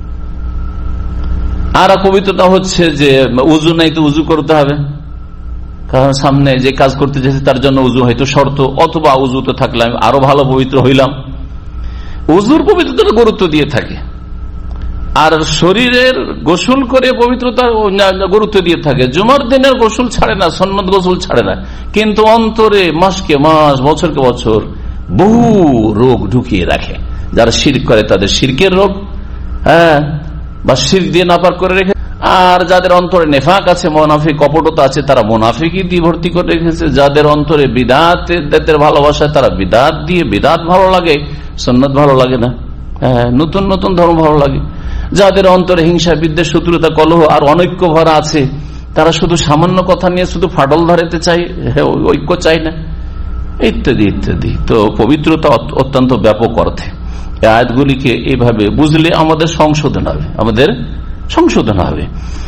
আর পবিত্রতা হচ্ছে যে উজু নাই তো উজু করতে হবে, কারণ সামনে যে কাজ করতে যাচ্ছে তার জন্য উজু হয়তো শর্ত, অথবা উজু তো থাকলে আমি আরো ভালো পবিত্র হইলাম। উজুর পবিত্রতা গুরুত্ব দিয়ে থাকে, আর শরীরের গোসল করে পবিত্রতা গুরুত্ব দিয়ে থাকে। জুমার দিনের গোসল ছাড়ে না, সুন্নত গোসল ছাড়ে না, কিন্তু অন্তরে মাসকে মাস, বছরকে বছর বহু রোগ ঢুকিয়ে রাখে। যারা শিরক করে তাদের শিরকের রোগ, হ্যাঁ, বা শিরক দিয়ে নাপাক করে রেখে। আর যাদের অন্তরে নেফাক আছে, মুনাফিক কপটতা আছে, তারা মুনাফিকই দিয়ে ভর্তি করে রেখেছে। যাদের অন্তরে বিদআতের ভালোবাসা, তারা বিদআত দিয়ে, বিদআত ভালো লাগে, সুন্নাত ভালো লাগে না, হ্যাঁ, নতুন নতুন ধর্ম ভালো লাগে। যাদের অন্তরে হিংসা বিদ্বেষ শত্রুতা কলহ আর অনৈক্য ভরা আছে, তারা শুধু সামান্য কথা নিয়ে শুধু ফাটল ধরাতে চাই, ঐক্য চাই না, ইত্যাদি ইত্যাদি। তো পবিত্রতা অত্যন্ত ব্যাপক অর্থে এই আয়াতগুলিকে এইভাবে বুঝলে আমাদের সংশোধন হবে, আমাদের সংশোধন হবে।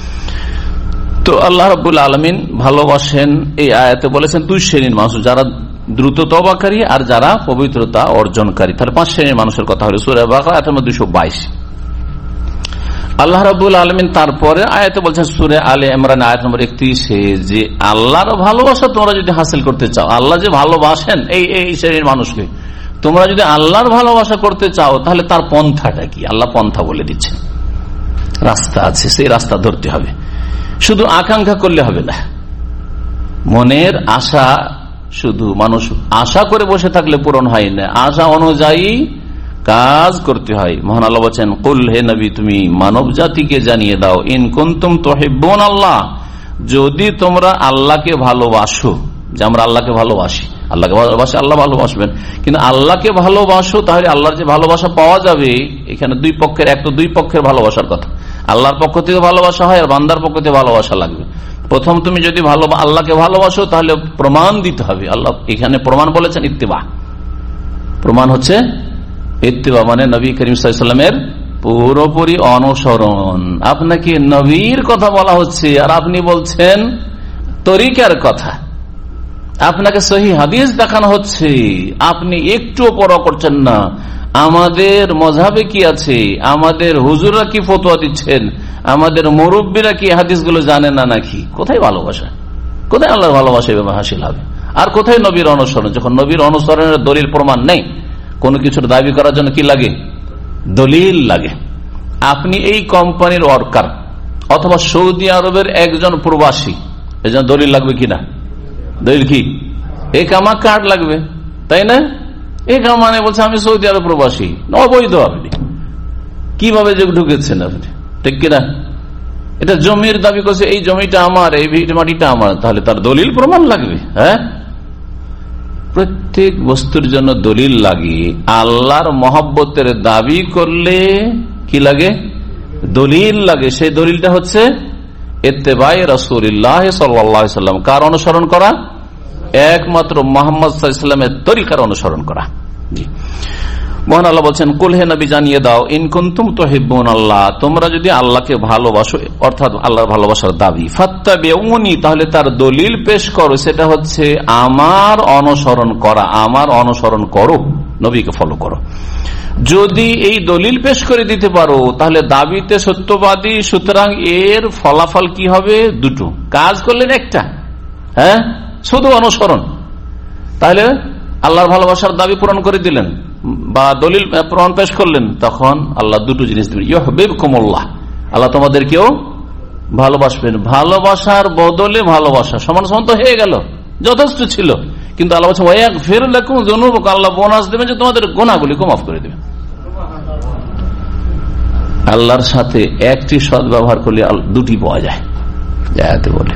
তো আল্লাহ রাব্বুল আলামিন ভালোবাসেন, এই আয়াতে বলেছেন দুই শ্রেণীর মানুষ, যারা দ্রুত তওবাকারী আর যারা পবিত্রতা অর্জনকারী। তাহলে পাঁচ শ্রেণীর মানুষের কথা হলো সূরা বাকারা আয়াত নম্বর দুইশো বাইশ। আল্লাহ রাব্বুল আলামিন তারপরে আয়াতে বলছেন সূরা আলে ইমরান আয়াত নম্বর একত্রিশে যে আল্লাহর ভালোবাসা তোমরা যদি হাসিল করতে চাও, আল্লাহ যে ভালোবাসেন এই এই শ্রেণীর মানুষকে, তোমরা যদি আল্লাহর ভালোবাসা করতে চাও তাহলে তার পন্থাটা কি? আল্লাহ পন্থা বলে দিচ্ছেন, রাস্তা আছে, সেই রাস্তা ধরতে হবে। শুধু আকাঙ্ক্ষা করলে হবে না, মনের আশা শুধু মানুষ আশা করে বসে থাকলে পূরণ হয় না, আশা অনুযায়ী কাজ করতে হয়। মহান আল্লাহ বলেন, কুল হে নবী তুমি মানব জাতিকে জানিয়ে দাও, ইন কুনতুম তুহিব্বুন আল্লাহ, যদি তোমরা আল্লাহকে ভালোবাসো, যে আমরা আল্লাহকে ভালোবাসি, আল্লাহকে ভালোবাসি আল্লাহ ভালোবাসবেন, কিন্তু আল্লাহকে ভালোবাসো, তাহলে আল্লাহর যে ভালোবাসা পাওয়া যাবে, এখানে দুই পক্ষের এক তো দুই পক্ষের ভালোবাসার কথা, আল্লাহর পক্ষ থেকে ভালোবাসা হয় আর বান্দার পক্ষ থেকে ভালোবাসা লাগবে। প্রথম তুমি যদি ভালো আল্লাহকে ভালোবাসো তাহলে প্রমাণ দিতে হবে। আল্লাহ এখানে প্রমাণ বলেছেন ইত্তিবা, প্রমাণ হচ্ছে ইত্তিবা মানে নবী করিম সাল্লাল্লাহু আলাইহি ওয়াসাল্লামের পুরোপুরি অনুসরণ। আপনাকে নবীর কথা বলা হচ্ছে আর আপনি বলছেন তরিকার কথা, আপনাকে সহিহ হাদিস দেখানো হচ্ছে, আপনি একটুও পরোয়া করছেন না আমাদের মযহাবে কি আছে, আমাদের হুজুররা কি ফতোয়া দিচ্ছেন, আমাদের মুরব্বীরা কি হাদিসগুলো জানেন না নাকি। কোথায় ভালোবাসা, কোথায় আল্লাহর ভালোবাসা এভাবে হাসিল হবে? আর কোথায় নবীর অনুসরণ? যখন নবীর অনুসরণের দলিল প্রমাণ নেই, কোনো কিছুর দাবি করার জন্য কি লাগে? দলিল লাগে। আপনি এই কোম্পানির ওয়ার্কার অথবা সৌদি আরবের একজন প্রবাসী, এই জন্য দলিল লাগবে কিনা? দলিল কি? একামা কার্ড লাগবে, তাই না? একামা মানে বলছে আমি সৌদি আরব প্রবাসী, অবৈধ। আপনি কিভাবে যে ঢুকেছেন আপনি, ঠিক কিনা? এটা জমির দাবি করছে, এই জমিটা আমার, এই মাটিটা আমার, তাহলে তার দলিল প্রমাণ লাগবে। হ্যাঁ, প্রত্যেক বস্তুর জন্য দলিল লাগে। আল্লাহর মহব্বতের দাবি করলে কি লাগে? দলিল লাগে। সেই দলিলটা হচ্ছে ইত্তেবায়ে রাসূলুল্লাহ সাল্লাল্লাহু আলাইহি ওয়াসাল্লাম। কার অনুসরণ করা? একমাত্র মুহাম্মদ সাল্লাল্লাহু আলাইহি ওয়াসাল্লামের তরিকার অনুসরণ করা। মহান আল্লাহ বলছেন, কুল হে নবী জানিয়ে দাও, ইন কুনতুম তুহিব্বুন আল্লাহ, তোমরা যদি আল্লাহকে ভালোবাসো, অর্থাৎ আল্লাহর ভালোবাসার দাবি, ফাত্তাবিউনি, তাহলে তার দলিল পেশ করো, সেটা হচ্ছে আমার অনুসরণ করা, আমার অনুসরণ করো, নবীকে ফলো করো। যদি এই দলিল পেশ করে দিতে পারো তাহলে দাবিতে সত্যবাদী, সুতরাং এর ফলাফল কি হবে? দুটো। কাজ করলেন একটা, হ্যাঁ, শুধু অনুসরণ, তাহলে আল্লাহর ভালোবাসার দাবি পূরণ করে দিলেন বা দলিল প্রমাণ পেশ করলেন, তখন আল্লাহ দুটো জিনিস দিবেন, ইউহিব্বুকুমুল্লাহ, আল্লাহ তোমাদেরকেও ভালোবাসবেন। ভালোবাসার বদলে ভালোবাসা সমান সমান তো হয়ে গেল, যথেষ্ট ছিল। কিন্তু আল্লাহ বলছেন ওয়াগফির লাকুম যুনুবাকুম, আল্লাহ বোনাস দেবেন যে তোমাদের গুনাহগুলিকে মাফ করে দেবেন। আল্লাহর সাথে একটি সৎ ব্যবহার করলে দুটি পাওয়া যায়, আয়াতে বলে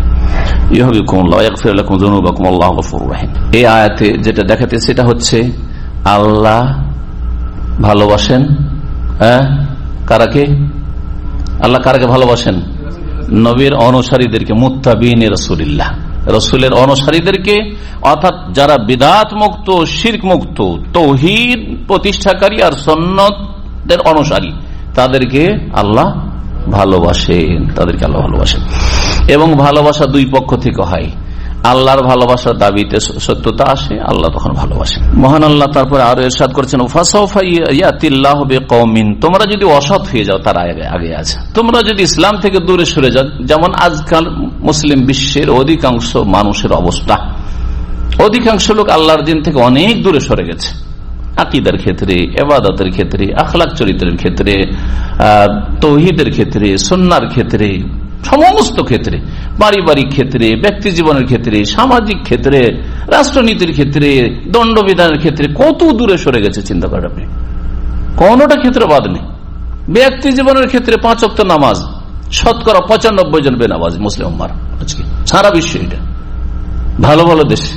এই আয়াতে যেটা দেখাতে সেটা হচ্ছে আল্লাহ ভালোবাসেন, হ্যাঁ, কারাকে? আল্লাহ কারাকে ভালোবাসেন? নবীর অনুসারীদেরকে, মুত্তাবিন রাসূলিল্লাহ, রসুলের অনুসারীদেরকে, অর্থাৎ যারা বিদআত মুক্ত, শিরক মুক্ত, তাওহীদ প্রতিষ্ঠাকারী আর সুন্নতের অনুসারী, তাদেরকে আল্লাহ ভালোবাসেন, তাদেরকে আল্লাহ ভালোবাসেন। এবং ভালোবাসা দুই পক্ষ থেকে হয়। আল্লাহর ভালোবাসার দাবিতে সত্যতা আসে, আল্লাহ তখন ভালোবাসেন। মহান আল্লাহ তারপরে আরো ইরশাদ করেছেন, ফাসাউফা ইয়াতিল্লাহু বিকওমিন, তোমরা যদি অসৎ হয়ে যাও, তার আগে আগে আছে, তোমরা যদি ইসলাম থেকে দূরে সরে যাও, যেমন আজকাল মুসলিম বিশ্বের অধিকাংশ মানুষের অবস্থা, অধিকাংশ লোক আল্লাহর দিন থেকে অনেক দূরে সরে গেছে, আকীদার ক্ষেত্রে, ইবাদতের ক্ষেত্রে, আখলাক চরিত্রের ক্ষেত্রে, তাওহীদের ক্ষেত্রে, সুন্নাহর ক্ষেত্রে, সমস্ত ক্ষেত্রে, পারিবারিক ক্ষেত্রে, ব্যক্তি জীবনের ক্ষেত্রে, সামাজিক ক্ষেত্রে, রাষ্ট্রনীতির ক্ষেত্রে, দণ্ডবিধানের ক্ষেত্রে কত দূরে সরে গেছে চিন্তা করেন আপনি। কোনটা ক্ষেত্রে বাদ নেই। ব্যক্তি জীবনের ক্ষেত্রে পাঁচ ওয়াক্ত নামাজ শতকরা পঁচানব্বই জন বেনামাজ মুসলিম উম্মার আজকে সারা বিশ্বে। এটা ভালো ভালো দেশে,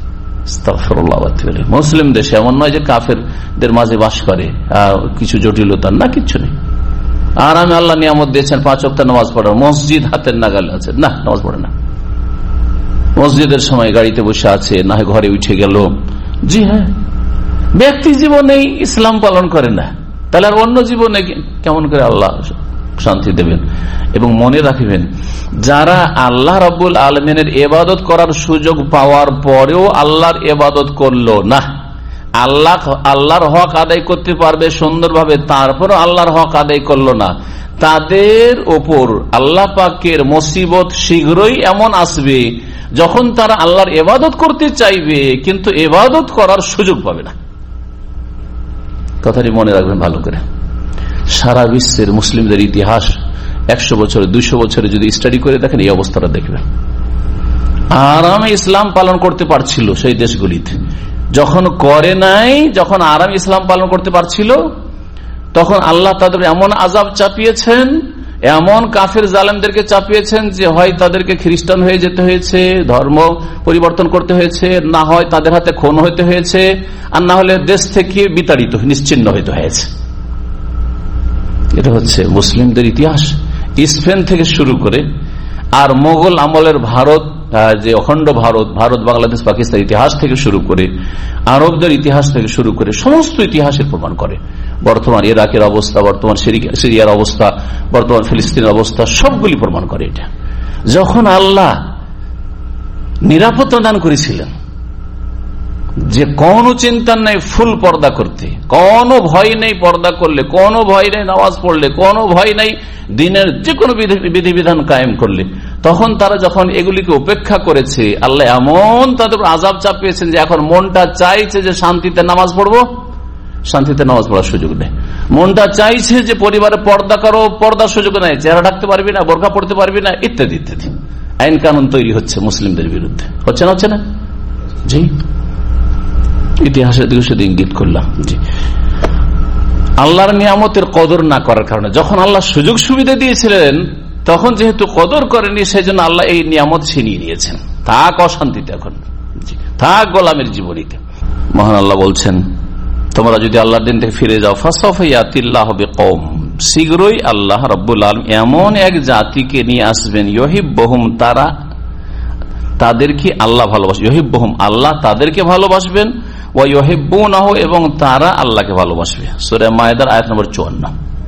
মুসলিম দেশে, এমন নয় যে কাফেরদের মাঝে বাস করে কিছু জটিলতা না, কিচ্ছু নেই। আর আমি আল্লাহ নিয়ামত দিয়েছেন পাঁচ ওয়াক্ত নামাজ পড়ার, মসজিদ হাতের নাগালে আছে, না নামাজ পড়ে না। মসজিদের সময় গাড়িতে বসে আছে, না হয় ঘরে উঠে গেল। জি হ্যাঁ, ব্যক্তি জীবনে ইসলাম পালন করে না, তাহলে আর অন্য জীবনে কেমন করে আল্লাহ শান্তি দেবেন? এবং মনে রাখবেন, যারা আল্লাহ রাব্বুল আলামিনের ইবাদত করার সুযোগ পাওয়ার পরেও আল্লাহর ইবাদত করলো না, আল্লাহ আল্লাহর হক আদায় করতে পারবে সুন্দরভাবে, তারপরও আল্লাহর হক আদায় করলো না, তাদের ওপর আল্লাহ পাকের মুসিবত শীঘ্রই এমন আসবে যখন তারা আল্লাহর ইবাদত করতে চাইবে কিন্তু ইবাদত করার সুযোগ পাবে না। কথাটি মনে রাখবেন ভালো করে। সারা বিশ্বের মুসলিমদের ইতিহাস একশো বছরে দুইশো বছরে যদি স্টাডি করে দেখেন এই অবস্থাটা দেখবেন। আরামে ইসলাম পালন করতে পারছিল সেই দেশগুলিতে, যখন করে নাই, যখন আরাম ইসলাম পালন করতে পারছিল তখন আল্লাহ তাদের এমন আযাব চাপিয়েছেন, এমন কাফের জালেমদেরকে চাপিয়েছেন যে হয় তাদেরকে খ্রিস্টান হয়ে যেতে হয়েছে, ধর্ম পরিবর্তন করতে হয়েছে, না হয় তাদের হাতে খুন হইতে হয়েছে, আর না হলে দেশ থেকে বিতাড়িত নিশ্চিহ্ন হইতে হয়েছে। এটা হচ্ছে মুসলিমদের ইতিহাস, স্পেন থেকে শুরু করে আর মোগল আমলের ভারত, যে অখণ্ড ভারত, ভারত বাংলাদেশ পাকিস্তান ইতিহাস থেকে শুরু করে আরবদের ইতিহাস থেকে শুরু করে সমস্ত ইতিহাসের প্রমাণ করে। বর্তমান ইরাকের অবস্থা, বর্তমান সিরিয়ার অবস্থা, বর্তমান ফিলিস্তিনের অবস্থা সবগুলি প্রমাণ করে এটা। যখন আল্লাহ নিরাপত্তা দান করেছিলেন যে কোনো চিন্তা নেই ফুল পর্দা করতে, কোনো ভয় নেই পর্দা করলে, কোনো ভয় নেই নামাজ পড়লে, কোনো ভয় নেই দিনের যে কোনো বিধিবিধান কায়েম করলে, তখন তারা যখন এগুলিকে উপেক্ষা করেছে আল্লাহ এমন তাদের আযাব চাপিয়েছেন যে এখন মনটা চাইছে যে শান্তিতে নামাজ পড়বো, শান্তিতে নামাজ পড়ার সুযোগ নেই। মনটা চাইছে যে পরিবারে পর্দা করো, পর্দার সুযোগ নেই, চেহারা ঢাকতে পারবি না, বোরকা পড়তে পারবি না, ইত্যাদি ইত্যাদি আইন কানুন তৈরি হচ্ছে মুসলিমদের বিরুদ্ধে। হচ্ছে না হচ্ছে না? জি, ইতিহাসের দিকে শুধু ইঙ্গিত করলাম। জি, আল্লাহর নিয়ামতের কদর না করার কারণে, যখন আল্লাহ সুযোগ সুবিধা দিয়েছিলেন তখন যেহেতু কদর করেনি, সেই জন্য আল্লাহ এই নিয়ামত ছিনিয়ে নিয়েছেন। থাক অশান্তিতে, এখন থাক গোলামের জীবনীতে। মহান আল্লাহ বলছেন, তোমরা যদি আল্লাহর দিন থেকে ফিরে যাও, ফাসাফা ইয়াতিল্লাহু বিকওম, শীঘ্রই আল্লাহ রাব্বুল আলামিন এমন এক জাতিকে নিয়ে আসবেন, ইউহিব্বুহুম, তারা তাদেরকে আল্লাহ ভালোবাসবেন, ইউহিব্বুহুম, আল্লাহ তাদেরকে ভালোবাসবেন, ওয়া ইউহিব্বুনাহু, এবং তারা আল্লাহকে ভালোবাসবে। সূরা মায়েদার আয়াত নম্বর চুয়ান্ন।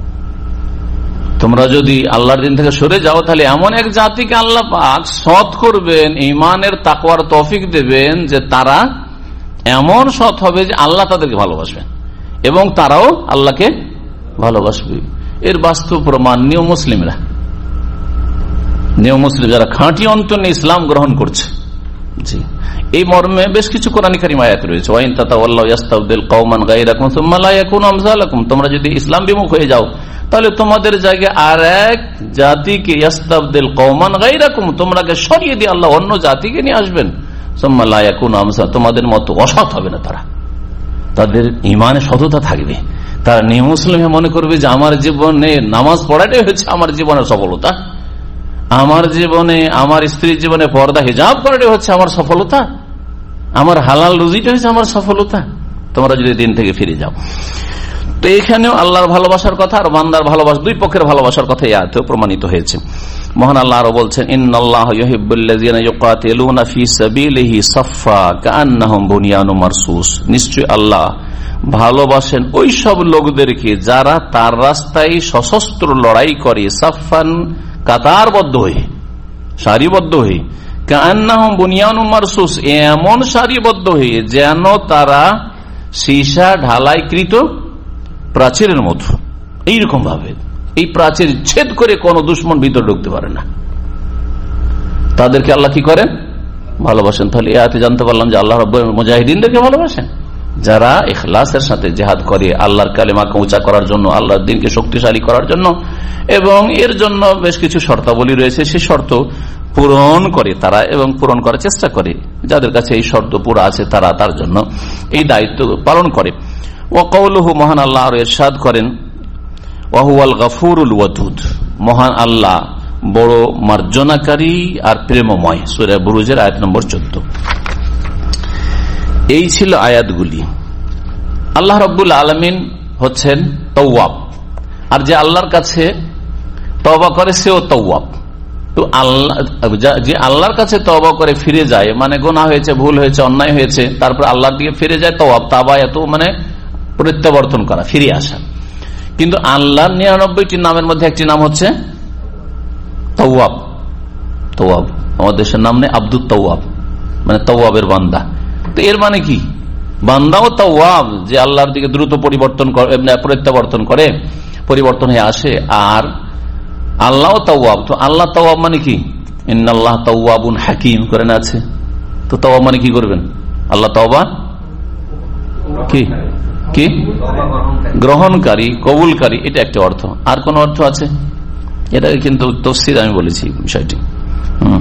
তোমরা যদি আল্লাহর দিন থেকে সরে যাও তাহলে এমন এক জাতিকে আল্লাহ পাক সৎ করবেন, ঈমানের তাকওয়ার তৌফিক দেবেন যে তারা এমন সৎ হবে যে আল্লাহ তাদেরকে ভালোবাসবেন এবং তারাও আল্লাহকে ভালোবাসবে। এর বাস্তব প্রমাণ নিউ মুসলিমরা, নিউ মুসলিম যারা খাঁটি অন্তর নিয়ে ইসলাম গ্রহণ করছে। জি, এই মর্মে বেশ কিছু কোরআনী কারীম আয়াত রয়েছে, ওয়াইন তাতাওয়াল্লাউ ইস্তাবদিল কওমান গায়রাকুম সুম্মা লা ইয়াকুনু আমসালাকুম, তোমরা যদি ইসলাম বিমুখ হয়ে যাও তাহলে তোমাদের জায়গায় আর এক জাতিকে, ইস্তাবদিল কওমান গায়রাকুম, তোমরাকে সরিয়ে দিয়ে আল্লাহ অন্য জাতিকে নিয়ে আসবেন, সুম্মা লা ইয়াকুনু আমসাল, তোমাদের মতো অসৎ হবে না তারা, তাদের ঈমানে সততা থাকবে। তারা নিউ মুসলিম মনে করবে যে আমার জীবনে নামাজ পড়াটাই হচ্ছে আমার জীবনের সফলতা, আমার জীবনে, আমার স্ত্রীর জীবনে পর্দা হিজাব করাটাই হচ্ছে আমার সফলতা, আমার হালাল রুজিটা হচ্ছে আমার সফলতা। তোমরা যদি দিন থেকে ফিরে যাও, তো এখানেও আল্লাহর ভালোবাসার কথা আর বান্দার ভালোবাসা, দুই পক্ষের ভালোবাসার কথা এতেও প্রমাণিত হয়েছে। মহান আল্লাহ আরো বলছেন, ইন্নাল্লাহা ইউহিব্বুল্লাযীনা ইউকাতিলুনা ফী সাবিলিহি সাফফা কাআন্নাহুম বুনিয়ানুম মারসুস, নিশ্চয়ই আল্লাহ ভালোবাসেন ওই সব লোকদেরকে যারা তার রাস্তায় সশস্ত্র লড়াই করে, সাফফান, কাতারবদ্ধ হয়ে, সারিবদ্ধ হয়ে, কাআন্নাহুম বুনিয়ানুম মারসুস, এমন সারিবদ্ধ হয়ে যেন তারা সীসা ঢালাইকৃত প্রাচীরের মতো। এইরকম ভাবে এই প্রাচীর ছেদ করে কোন দুশ্মন ভিতর ঢুকতে পারে না, তাদেরকে আল্লাহ কি করেন? ভালোবাসেন। তাহলে এই আয়াতে জানতে পারলাম যে আল্লাহ রাব্বুল মুজাহিদিনদেরকে ভালোবাসেন, যারা ইখলাসের সাথে জিহাদ করে আল্লাহর কালেমাকে উঁচা করার জন্য, আল্লাহর দ্বীনকে শক্তিশালী করার জন্য, এবং এর জন্য বেশ কিছু শর্তাবলী রয়েছে, সেই শর্ত পূরণ করে তারা এবং পূরণ করার চেষ্টা করে। যাদের কাছে এই শর্ত পুরো আছে তারা তার জন্য এই দায়িত্ব পালন করে। ওয়া কাউলুহু, মহান আল্লাহ আর ইরশাদ করেন, ওয়া হুয়াল গাফুরুল ওয়াদুদ, মহান আল্লাহ বড় মার্জনাকারী আর প্রেমময়। সূরা বুরুজের আয়াত নম্বর চোদ্দ। এই ছিল আয়াতগুলি। আল্লাহ রাব্বুল আলামিন হচ্ছেন তাওয়াব, আর যে আল্লাহর কাছে তওবা করে সেও তাওয়াব। তো আল্লাহ যে আল্লাহর কাছে তওবা করে ফিরে যায়, মানে গুনাহ হয়েছে, ভুল হয়েছে, অন্যায় হয়েছে, তারপর আল্লাহর দিকে ফিরে যায়, তাওয়াব তাবা এত মানে প্রত্যাবর্তন করা, ফিরে আসা। কিন্তু আল্লাহর নিরানব্বইটি নামের মধ্যে একটি নাম হচ্ছে তাওয়াব। তাওয়াব আমাদের দেশের নাম নেই আব্দুত তাওয়াব, মানে তাওয়াবের বান্দা। তো এর মানে কি? বান্দাও তাওয়াব, যে আল্লাহর দিকে দ্রুত পরিবর্তন করে, প্রত্যাবর্তন করে, পরিবর্তন হয়ে আসে। আর আল্লাহ তাওয়াব। তো আল্লাহ তাওয়াব মানে কি? ইন্নাল্লাহ তাওয়াবুন হাকিম করে না আছে। তো তাওয়াব মানে কি করবেন? আল্লাহ তাওবা কি কি গ্রহণকারী, কবুলকারী, এটা একটা অর্থ। আর কোন অর্থ আছে? এটা কিন্তু তাফসীর আমি বলেছি বিষয়টি। হম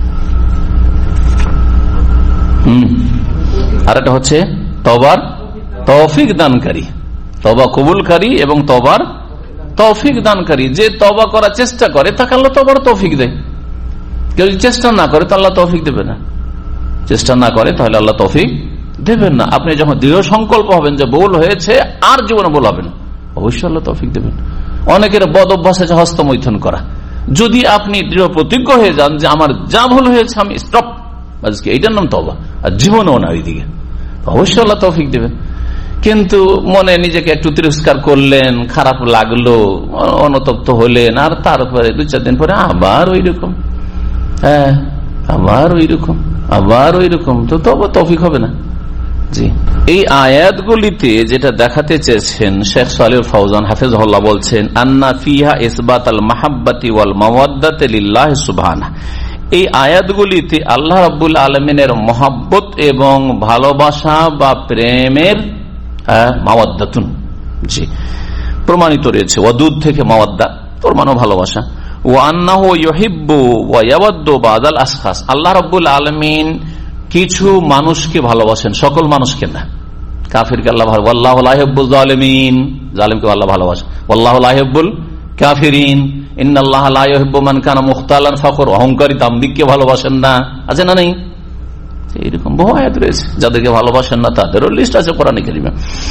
হম আর এটা হচ্ছে তওবার তৌফিক দানকারী, তওবা কবুলকারী এবং তওবার তৌফিক দানকারী। যে তওবা করার চেষ্টা করে তাকে আল্লাহ তওবার তৌফিক দেয়। কেউ যদি চেষ্টা না করে তো আল্লাহ তৌফিক দেবে না। চেষ্টা না করে তাহলে আল্লাহ তৌফিক দেবেন না। আপনি যখন দৃঢ় সংকল্প হবেন যে ভুল হয়েছে আর জীবনে ভুল হবে না, অবশ্যই আল্লাহ তৌফিক দেবেন। অনেকের বদ অভ্যাস আছে হস্তমৈথুন করা। যদি আপনি দৃঢ় প্রতিজ্ঞ হয়ে যান যে আমার যা ভুল হয়েছে আমি স্টপ, এইটার নাম তওবা, আর জীবনেও না ওইদিকে, অবশ্যই আল্লাহ তৌফিক দেবেন। কিন্তু মনে নিজেকে একটু তিরস্কার করলেন, খারাপ লাগলো, অনুতপ্ত হলেন, আর তারপরে দু চার দিন পরে আবার ওই রকম, হ্যাঁ আবার ওই রকম, আবার ওই রকম, তো তবে তৌফিক হবে না। জি, এই আয়াতগুলিতে যেটা দেখাতে চেয়েছেন শেখ সালেহ ফাউজান হাফিজাহুল্লাহ বলছেন, আন্না ফিহা ইসবাত আল মাহাব্বাতি ওয়াল মাওয়াদ্দাতি লিল্লাহি সুবহানাহু। এই আয়াতগুলিতে আল্লাহ রাব্বুল আলামিনের মহব্বত এবং ভালোবাসা বা প্রেমের মাওয়াদ্দাতুন, জি, প্রমাণিত রয়েছে। ওয়াদুদ থেকে মাওয়াদ্দা, প্রমাণ ভালোবাসা। ওয়া আন্নাহু ইউহিব্বু ওয়া ইয়াওয়াদ্দু বাদাল আশখাস। আল্লাহ রাব্বুল আলামিন কিছু মানুষকে ভালোবাসেন, সকল মানুষকে না। কাফিরকে আল্লাহ ভালো, আল্লাহু লা ইউহিব্বুল জালিমিন, জালিমকে আল্লাহ ভালোবাসেন। আল্লাহু লা ইউহিব্বুল কাফিরিন, ইন্নাল্লাহা লা ইউহিব্বু মান কানা মুখতালান ফাখুর, অহংকারী দাম্ভিককে ভালোবাসেন না। আছে না নেই? এইরকম বহু আয়াত রয়েছে। যাদেরকে ভালোবাসেন না তাদেরও লিস্ট আছে কোরআনে কারিমে।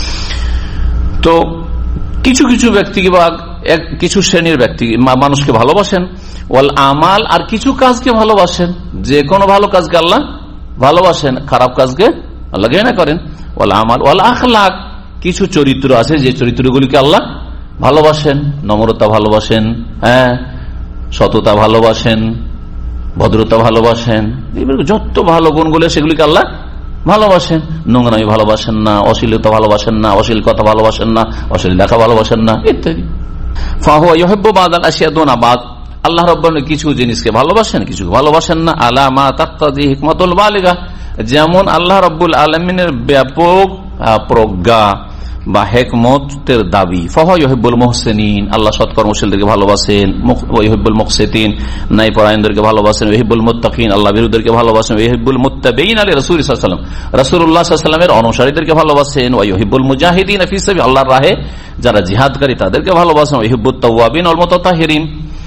তো কিছু কিছু ব্যক্তিকে বা কিছু শ্রেণীর ব্যক্তি মানুষকে ভালোবাসেন। ওয়াল আমাল, আর কিছু কাজকে ভালোবাসেন। যে কোনো ভালো কাজকে আল্লাহ ভালোবাসেন, খারাপ কাজকে আল্লাহ ঘৃণা করেন। ওয়াল আমাল ওয়াল আখলাক, কিছু চরিত্র আছে যে চরিত্রগুলিকে আল্লাহ ভালোবাসেন। নম্রতা ভালোবাসেন, হ্যাঁ, সততা ভালোবাসেন, ভদ্রতা ভালোবাসেন, যত ভালো গুণগুলো সেগুলিকে আল্লাহ ভালোবাসেন। নোংরামি ভালোবাসেন না, অশ্লীলতা ভালোবাসেন না, অশ্লীল কথা ভালোবাসেন না, অশ্লীল দেখা ভালোবাসেন না, ইত্যাদি। ফাহুয়া ইউহিব্বু বাদাল আশিয়া দুনা বাদ, আল্লাহ রাব্বুল কিছু জিনিসকে ভালোবাসেন, কিছু ভালোবাসেন না। আলা মা তাক্তাদি হিকমাতুল বালিগা, যেমন আল্লাহ রাব্বুল আলামিনের ব্যাপক প্রজ্ঞা বা হেকমতের দাবি। ফাহুয়া ইউহিব্বুল মুহসিনিন, আল্লাহ সৎকর্মশীলদেরকে ভালোবাসেন। ইউহিব্বুল মুকসিতিন, ন্যায় পরায়ণদেরকে ভালোবাসেন। ইউহিব্বুল মুত্তাকিন, আল্লাহ বিরুদ্ধদেরকে ভালোবাসেন। ইউহিব্বুল মুত্তাবিঈন আলি রাসূল সাল্লাল্লাহু আলাইহি ওয়াসাল্লাম, রাসূলুল্লাহ সাল্লাল্লাহু আলাইহি ওয়াসাল্লামের অনুসারীদেরকে ভালোবাসেন। ওয়া ইউহিব্বুল মুজাহিদিন ফি সাবিল, আল্লাহর রাহে যারা জিহাদকারী তাদেরকে ভালোবাসেন। ওয়া ইউহিব্বুত তাওয়াবিন ওয়াল মুতাতাহহিরিন।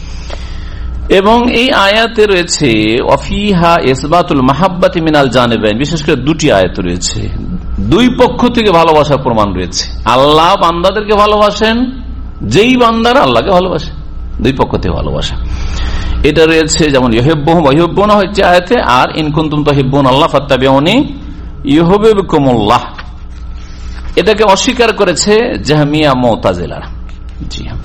এবং এই আয়াতে রয়েছে ওয়াফিহা ইসবাতুল মাহাব্বাতি মিনাল জানিবাইন, বিশেষ করে দুটি আয়াত রয়েছে, দুই পক্ষ থেকে ভালোবাসার প্রমাণ রয়েছে। আল্লাহ বান্দাদেরকে ভালোবাসেন, যেই বান্দারা আল্লাহকে ভালোবাসে, দুই পক্ষ থেকে ভালোবাসা এটা রয়েছে। যেমন ইউহিব্বুহুম ওয়া ইউহিব্বুনা হচ্ছে আয়াতে, আর ইন কুনতুম তুহিব্বুনা আল্লাহ ফাত্তাবিউনি ইউহিব্বুকুমুল্লাহ, এটাকে অস্বীকার করেছে জাহমিয়া মুতাজিলারা। জি হ্যাঁ।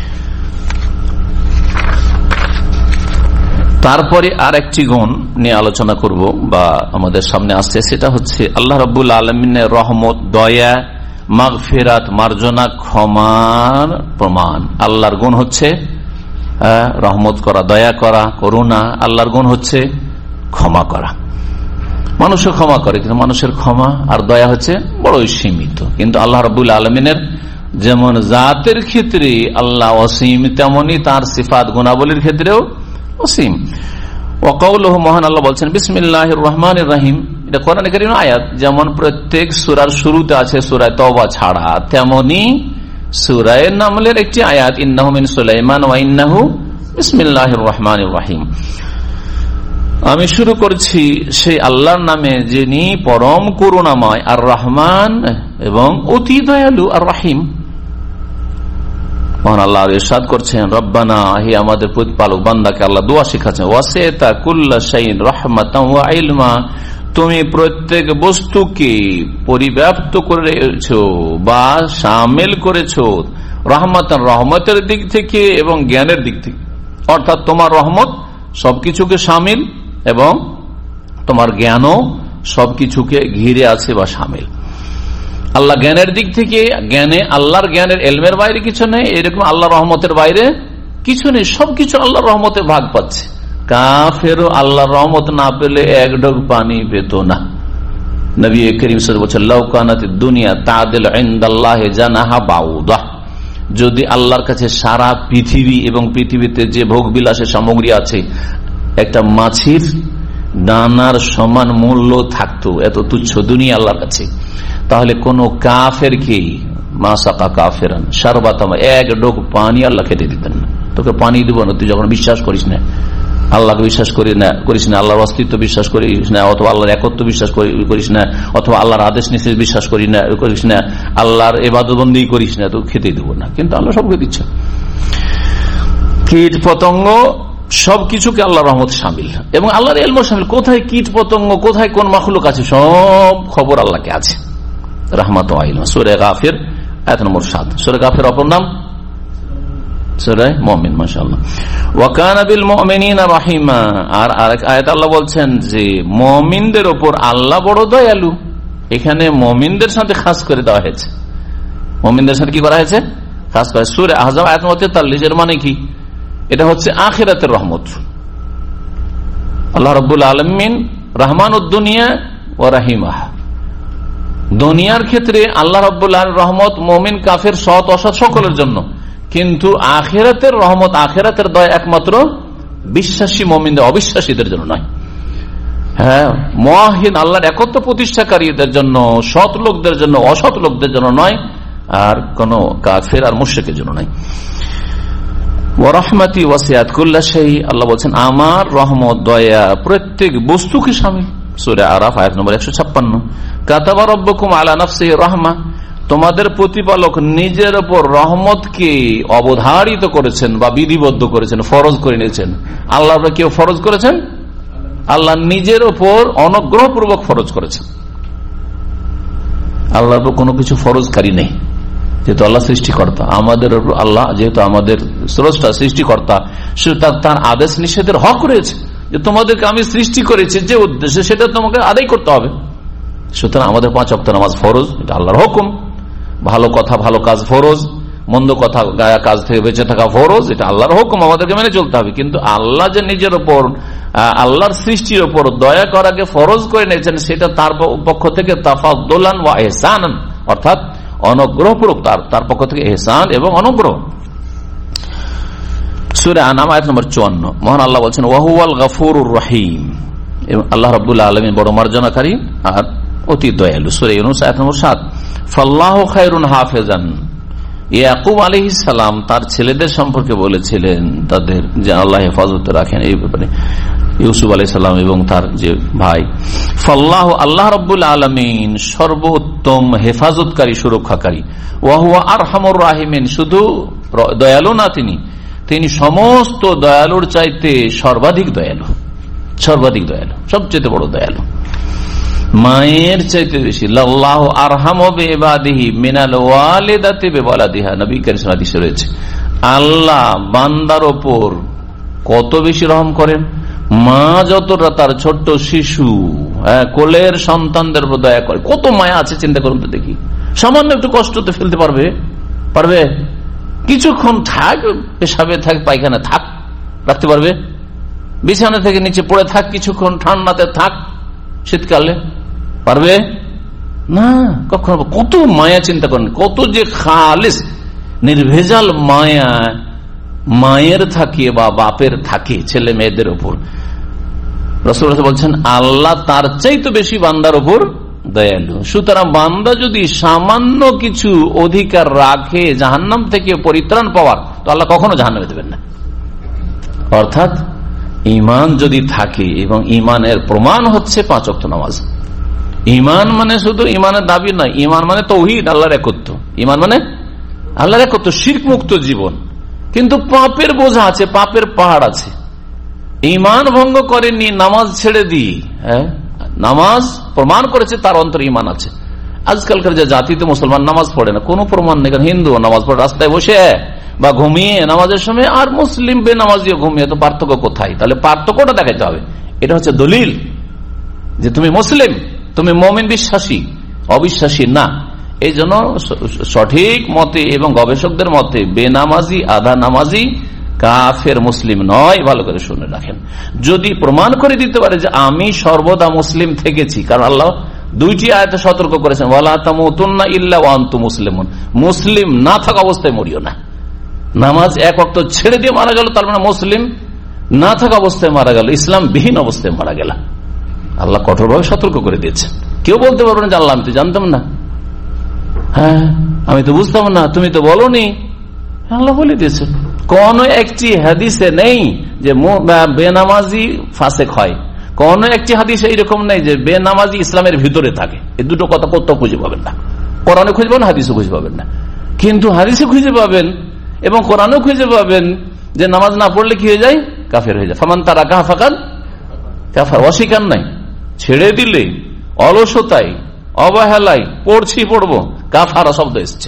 তারপরে আর একটি গুণ নিয়ে আলোচনা করব বা আমাদের সামনে আসছে, সেটা হচ্ছে আল্লাহ রাব্বুল আলামিনের রহমত, দয়া, মাগফিরাত, মার্জনা, ক্ষমার প্রমাণ। আল্লাহর গুণ হচ্ছে রহমত করা, দয়া করা, করুণা। আল্লাহর গুণ হচ্ছে ক্ষমা করা। মানুষও ক্ষমা করে, কিন্তু মানুষের ক্ষমা আর দয়া হচ্ছে বড়ই সীমিত। কিন্তু আল্লাহ রাব্বুল আলামিনের যেমন জাতের ক্ষেত্রে আল্লাহ অসীম, তেমনি তার সিফাত গুণাবলীর ক্ষেত্রেও অসীম। ওয়াকাউলুহু, মহান আল্লাহ বলছেন বিসমিল্লাহির রহমানির রহিম, এটা কোরআনে কারীমের আয়াত। যেমন প্রত্যেক সূরার শুরুতে আছে সূরা তওবা ছাড়া, তেমনি সূরা নামলের একটি আয়াত ইন্নাহু মিন সুলাইমান ওয়া ইন্নাহু বিসমিল্লাহির রহমানির রহিম। আমি শুরু করছি সেই আল্লাহর নামে যিনি পরম করুণাময়, আর রহমান এবং অতি দয়ালু, আর রহিম। মহান আল্লাহ ইরশাদ করছেন, রব্বানা, হে আমাদের প্রতিপালক, বান্দাকে আল্লাহ দোয়া শিখাচ্ছেন, ওয়াসি'তা কুল্লা শাইইন রাহমাতান ওয়া ইলমা, তুমি প্রত্যেক বস্তুকে পরিব্যাপ্ত করেছো বা শামিল করেছো রহমাতান, রহমতের দিক থেকে এবং জ্ঞানের দিক থেকে। অর্থাৎ তোমার রহমত সবকিছুকে শামিল এবং তোমার জ্ঞানও সবকিছুকে ঘিরে আছে বা শামিল। আল্লাহ জ্ঞানের দিক থেকে, জ্ঞানে আল্লাহর জ্ঞানের এলমের বাইরে কিছু নেই, এরকম আল্লাহ রহমতের বাইরে কিছু নেই, সবকিছু আল্লাহর রহমতে ভাগ পাচ্ছে। কাফেরও আল্লাহর রহমত না পেলে এক ঢোক পানি পেত না। নবী করিম সাল্লাল্লাহু আলাইহি ওয়াসাল্লাম, লাউ কানাতিদ দুনিয়া তাদিল ইনদাল্লাহি জানাহা বাউদাহ, যদি আল্লাহর কাছে সারা পৃথিবী এবং পৃথিবীতে যে ভোগ বিলাসের সামগ্রী আছে একটা মাছির দানার সমান মূল্য থাকতো, এত তুচ্ছ দুনিয়া আল্লাহর কাছে, তাহলে কোন কাফের কি মাসাকা কাফেরান শারবাতামা, এক ঢোক পানি আল্লাহ খেতে দিতেন না। তোকে পানি দিব না, তুই যখন বিশ্বাস করিস না, আল্লাহকে বিশ্বাস করি না করিস না আল্লাহর অস্তিত্ব বিশ্বাস করিস না, অথবা আল্লাহর একত্ব বিশ্বাস করিস না, অথবা আল্লাহর আদেশ নিষেধ বিশ্বাস করি না করিস না, আল্লাহর ইবাদতবন্দেগী করিস না, তো খেতে দেব না। কিন্তু আল্লাহ সবকে দিচ্ছে, কীট পতঙ্গ সবকিছুকে আল্লাহর রহমত শামিল এবং আল্লাহর ইলম শামিল। কোথায় কীট পতঙ্গ, কোথায় কোন মাখলুক আছে, সব খবর আল্লাহকে আছে। রাহমাত ওয়া ইলম, সূরা গাফির আয়াত নম্বর সাত। সূরা গাফির অপর নাম সূরা মুমিন। মাশাআল্লাহ। ওয়া কানা বিল মুমিনিনা রাহিমা, আর আরেক আয়াত আল্লাহ বলছেন যে মুমিনদের উপর আল্লাহ বড় দয়ালু। এখানে মুমিনদের সাথে খাস করে দেওয়া হয়েছে, মুমিনদের সাথে কি করা হয়েছে, খাস করে। সূরা আহজাব আয়াত নম্বর তেতাল্লিশ, এর মানে কি, এটা হচ্ছে আখিরাতের রহমত। আল্লাহ রাব্বুল আলামিন রহমানুদ দুনিয়া ওয়া রাহিমাহ, দুনিয়ার ক্ষেত্রে আল্লাহ রাব্বুল আলামিন রহমত মুমিন কাফের সৎ অসৎ সকলের জন্য, কিন্তু আখিরাতের রহমত, আখিরাতের দয়া একমাত্র বিশ্বাসী মুমিনদের, অবিশ্বাসীদের জন্য নয়। হ্যাঁ, মুওয়াহিদ আল্লাহর একত্ব প্রতিষ্ঠাকারীদের জন্য, সৎ লোকদের জন্য, অসৎ লোকদের জন্য নয়, আর কোন কাফের আর মুশরিকের জন্য নয়। ওয়া রাহমাতি ওয়াসিআত কুল্লা শাই, আল্লাহ বলেন আমার রহমত দয়া প্রত্যেক বস্তুকে শামিল। সূরা আরাফ আয়াত নম্বর একশো ছাপ্পান্ন। কাতাবা রাব্বুকুম আলা নাফসিহি রাহমা, তোমাদের প্রতিপালক নিজের উপর রহমতকে অবধারিত করেছেন বা বিধিবদ্ধ করেছেন, ফরজ করে নিয়েছেন। আল্লাহ কেউ ফরজ করেছেন? আল্লাহ নিজের উপর অনুগ্রহপূর্বক ফরজ করেছেন। আল্লাহর উপর কোনো কিছু ফরজকারী নেই, যেহেতু আল্লাহ সৃষ্টিকর্তা। আমাদের আল্লাহ যেহেতু আমাদের স্রষ্টা, সৃষ্টিকর্তা, তার আদেশ নিষেধের হক রয়েছে যে তোমাদেরকে আমি সৃষ্টি করেছি যে উদ্দেশ্যে, সেটা তোমাকে আদায় করতে হবে। সুতরাং আমাদের পাঁচ ওয়াক্ত নামাজ ফরজ, এটা আল্লাহর হুকুম। ভালো কথা ভালো কাজ ফরজ, মন্দ কথা গায়া কাজ থেকে বেঁচে থাকা ফরজ, এটা আল্লাহর হুকুম, আমাদেরকে মেনে চলতে হবে। কিন্তু আল্লাহ যে নিজের ওপর, আল্লাহর সৃষ্টির ওপর দয়া করাকে ফরজ করে নিয়েছেন, সেটা তার পক্ষ থেকে তাফাদ্দুলান ওয়া ইহসানান, অর্থাৎ অনুগ্রহপূর্বক তার তার পক্ষ থেকে ইহসান এবং অনুগ্রহ। সূরা আনাম আয়াত নম্বর চুয়ান্ন, মহান আল্লাহ বলছেন ওয়া হুয়াল গাফুরুর রহিম, এবং আল্লাহ রাব্বুল আলামিন বড় মার্জনাকারী আর অতি দয়ালু। সূরা ইউনূস আয়াত নম্বর সাত। ফাল্লাহু খায়রুন হাফিজান, ইয়াকুব আলাইহিস সালাম তার ছেলেদের সম্পর্কে বলেছিলেন তাদের যে আল্লাহ হেফাজত রাখেন, এই ব্যাপারে ইউসুফ আলাইহিস সালাম এবং তার যে ভাই। ফাল্লাহু, আল্লাহ রাব্বুল আলামিন সর্বোত্তম হেফাজতকারী, সুরক্ষাকারী। ওয়া হুয়া আরহামুর রাহিমিন, শুধু দয়ালু না, তিনি তিনি সমস্ত দয়ালুর চাইতে সর্বাধিক দয়ালু, সর্বাধিক দয়ালু, সবচেয়ে বড় দয়ালু, মায়ের চাইতে বেশি। লাল্লাহু আরহামু বিইবাদিহি মিনাল ওয়ালিদাতি বিওয়ালাদিহা, নবী কারীম হাদিসে রয়েছে, আল্লাহ বান্দার ওপর কত বেশি রহম করেন, মা যতটা তার ছোট্ট শিশু, হ্যাঁ, কোলের সন্তানদের উপর দয়া করে। কত মায়া আছে চিন্তা করুন তো দেখি। সামান্য একটু কষ্ট তো ফেলতে পারবে পারবে কিছুক্ষণ থাক, পেশাবে থাক, পায়খানা থাক, রাখতে পারবে? বিছানা থেকে নিচে পড়ে থাক কিছুক্ষণ, ঠান্ডাতে থাক, শীতকালে পারবে না কখনো। কত মায়া চিন্তা করেন, কত যে খালিস নির্ভেজাল মায়া মায়ের থাকে বা বাপের থাকে ছেলে মেয়েদের উপর। রাসূলুল্লাহ বলছেন আল্লাহ তার চাইতে বেশি বান্দার উপর দয়ালু। সুতরাং বান্দা যদি সামান্য কিছু অধিকার রাখে জাহান্নাম থেকে পরিত্রাণ পাওয়ার, তো আল্লাহ কখনো জাহান্নামে দেবেন না। অর্থাৎ ঈমান যদি থাকে, এবং ঈমানের প্রমাণ হচ্ছে পাঁচ ওয়াক্ত নামাজ। ঈমান মানে শুধু ঈমানের দাবি নয়, ঈমান মানে তাওহীদ, আল্লাহর একত্ব। ঈমান মানে আল্লাহর এক শিরক মুক্ত জীবন, কিন্তু পাপের বোঝা আছে, পাপের পাহাড় আছে। ঈমান ভঙ্গ করেননি, নামাজ ছেড়ে দিয়ে, হ্যাঁ নামাজ প্রমাণ করেছে তার অন্তর ঈমান আছে। আজকালকার যে জাতিতে মুসলমান নামাজ পড়ে না, কোনো প্রমাণ নেই। হিন্দু নামাজ পড়ে রাস্তায় বসে বা ঘুমিয়ে নামাজের সময়, আর মুসলিম বে নামাজিও ঘুমিয়ে, তো পার্থক্য কোথায়? তাহলে পার্থক্যটা দেখাতে হবে। এটা হচ্ছে দলিল যে তুমি মুসলিম, তুমি মুমিন বিশ্বাসী, অবিশ্বাসী না। এই জন্য সঠিক মতে এবং গবেষকদের মতে বেনামাজি আধা নামাজি কাফের, মুসলিম নয়। ভালো করে শুনে রাখেন, যদি প্রমাণ করে দিতে পারে যে আমি সর্বদা মুসলিম থেকেছি, কারণ আল্লাহ দুইটি আয়াতে সতর্ক করেছেন, ওয়ালা তামুতুন্না ইল্লা ওয়া আনতুম মুসলিমুন, মুসলিম না থাকা অবস্থায় মরিও না। নামাজ এক ওয়াক্ত ছেড়ে দিয়ে মারা গেল, তার মানে মুসলিম না থাকা অবস্থায় মারা গেল, ইসলাম বিহীন অবস্থায় মারা গেল। আল্লাহ কঠোরভাবে সতর্ক করে দিয়েছেন। কেউ বলতে পারবে না যে আল্লাহ আমি তো জানতাম না, হ্যাঁ আমি তো বুঝতাম না, তুমি তো বলোনি। আল্লাহ বলে দিয়েছেন। কোন একটি হাদিসে নেই যে বেনামাজি ফাসেক হয়, কোন একটি হাদিসে এইরকম নেই যে বেনামাজি ইসলামের ভিতরে থাকে। এই দুটো কথা কোথাও খুঁজে পাবেন না, কোরআনে খুঁজে পাবেন, হাদিসে খুঁজে পাবেন না। কিন্তু হাদিসে খুঁজে পাবেন এবং কোরআনেও খুঁজে পাবেন যে নামাজ না পড়লে কি হয়ে যায়, কাফের হয়ে যায়। ফামান তারাকা ফাকাদ কাফার, অস্বীকার নাই, ছেড়ে দিলে অলসতায় অবহেলায় পড়ছি পড়বো, কাফারা শব্দ এসছে।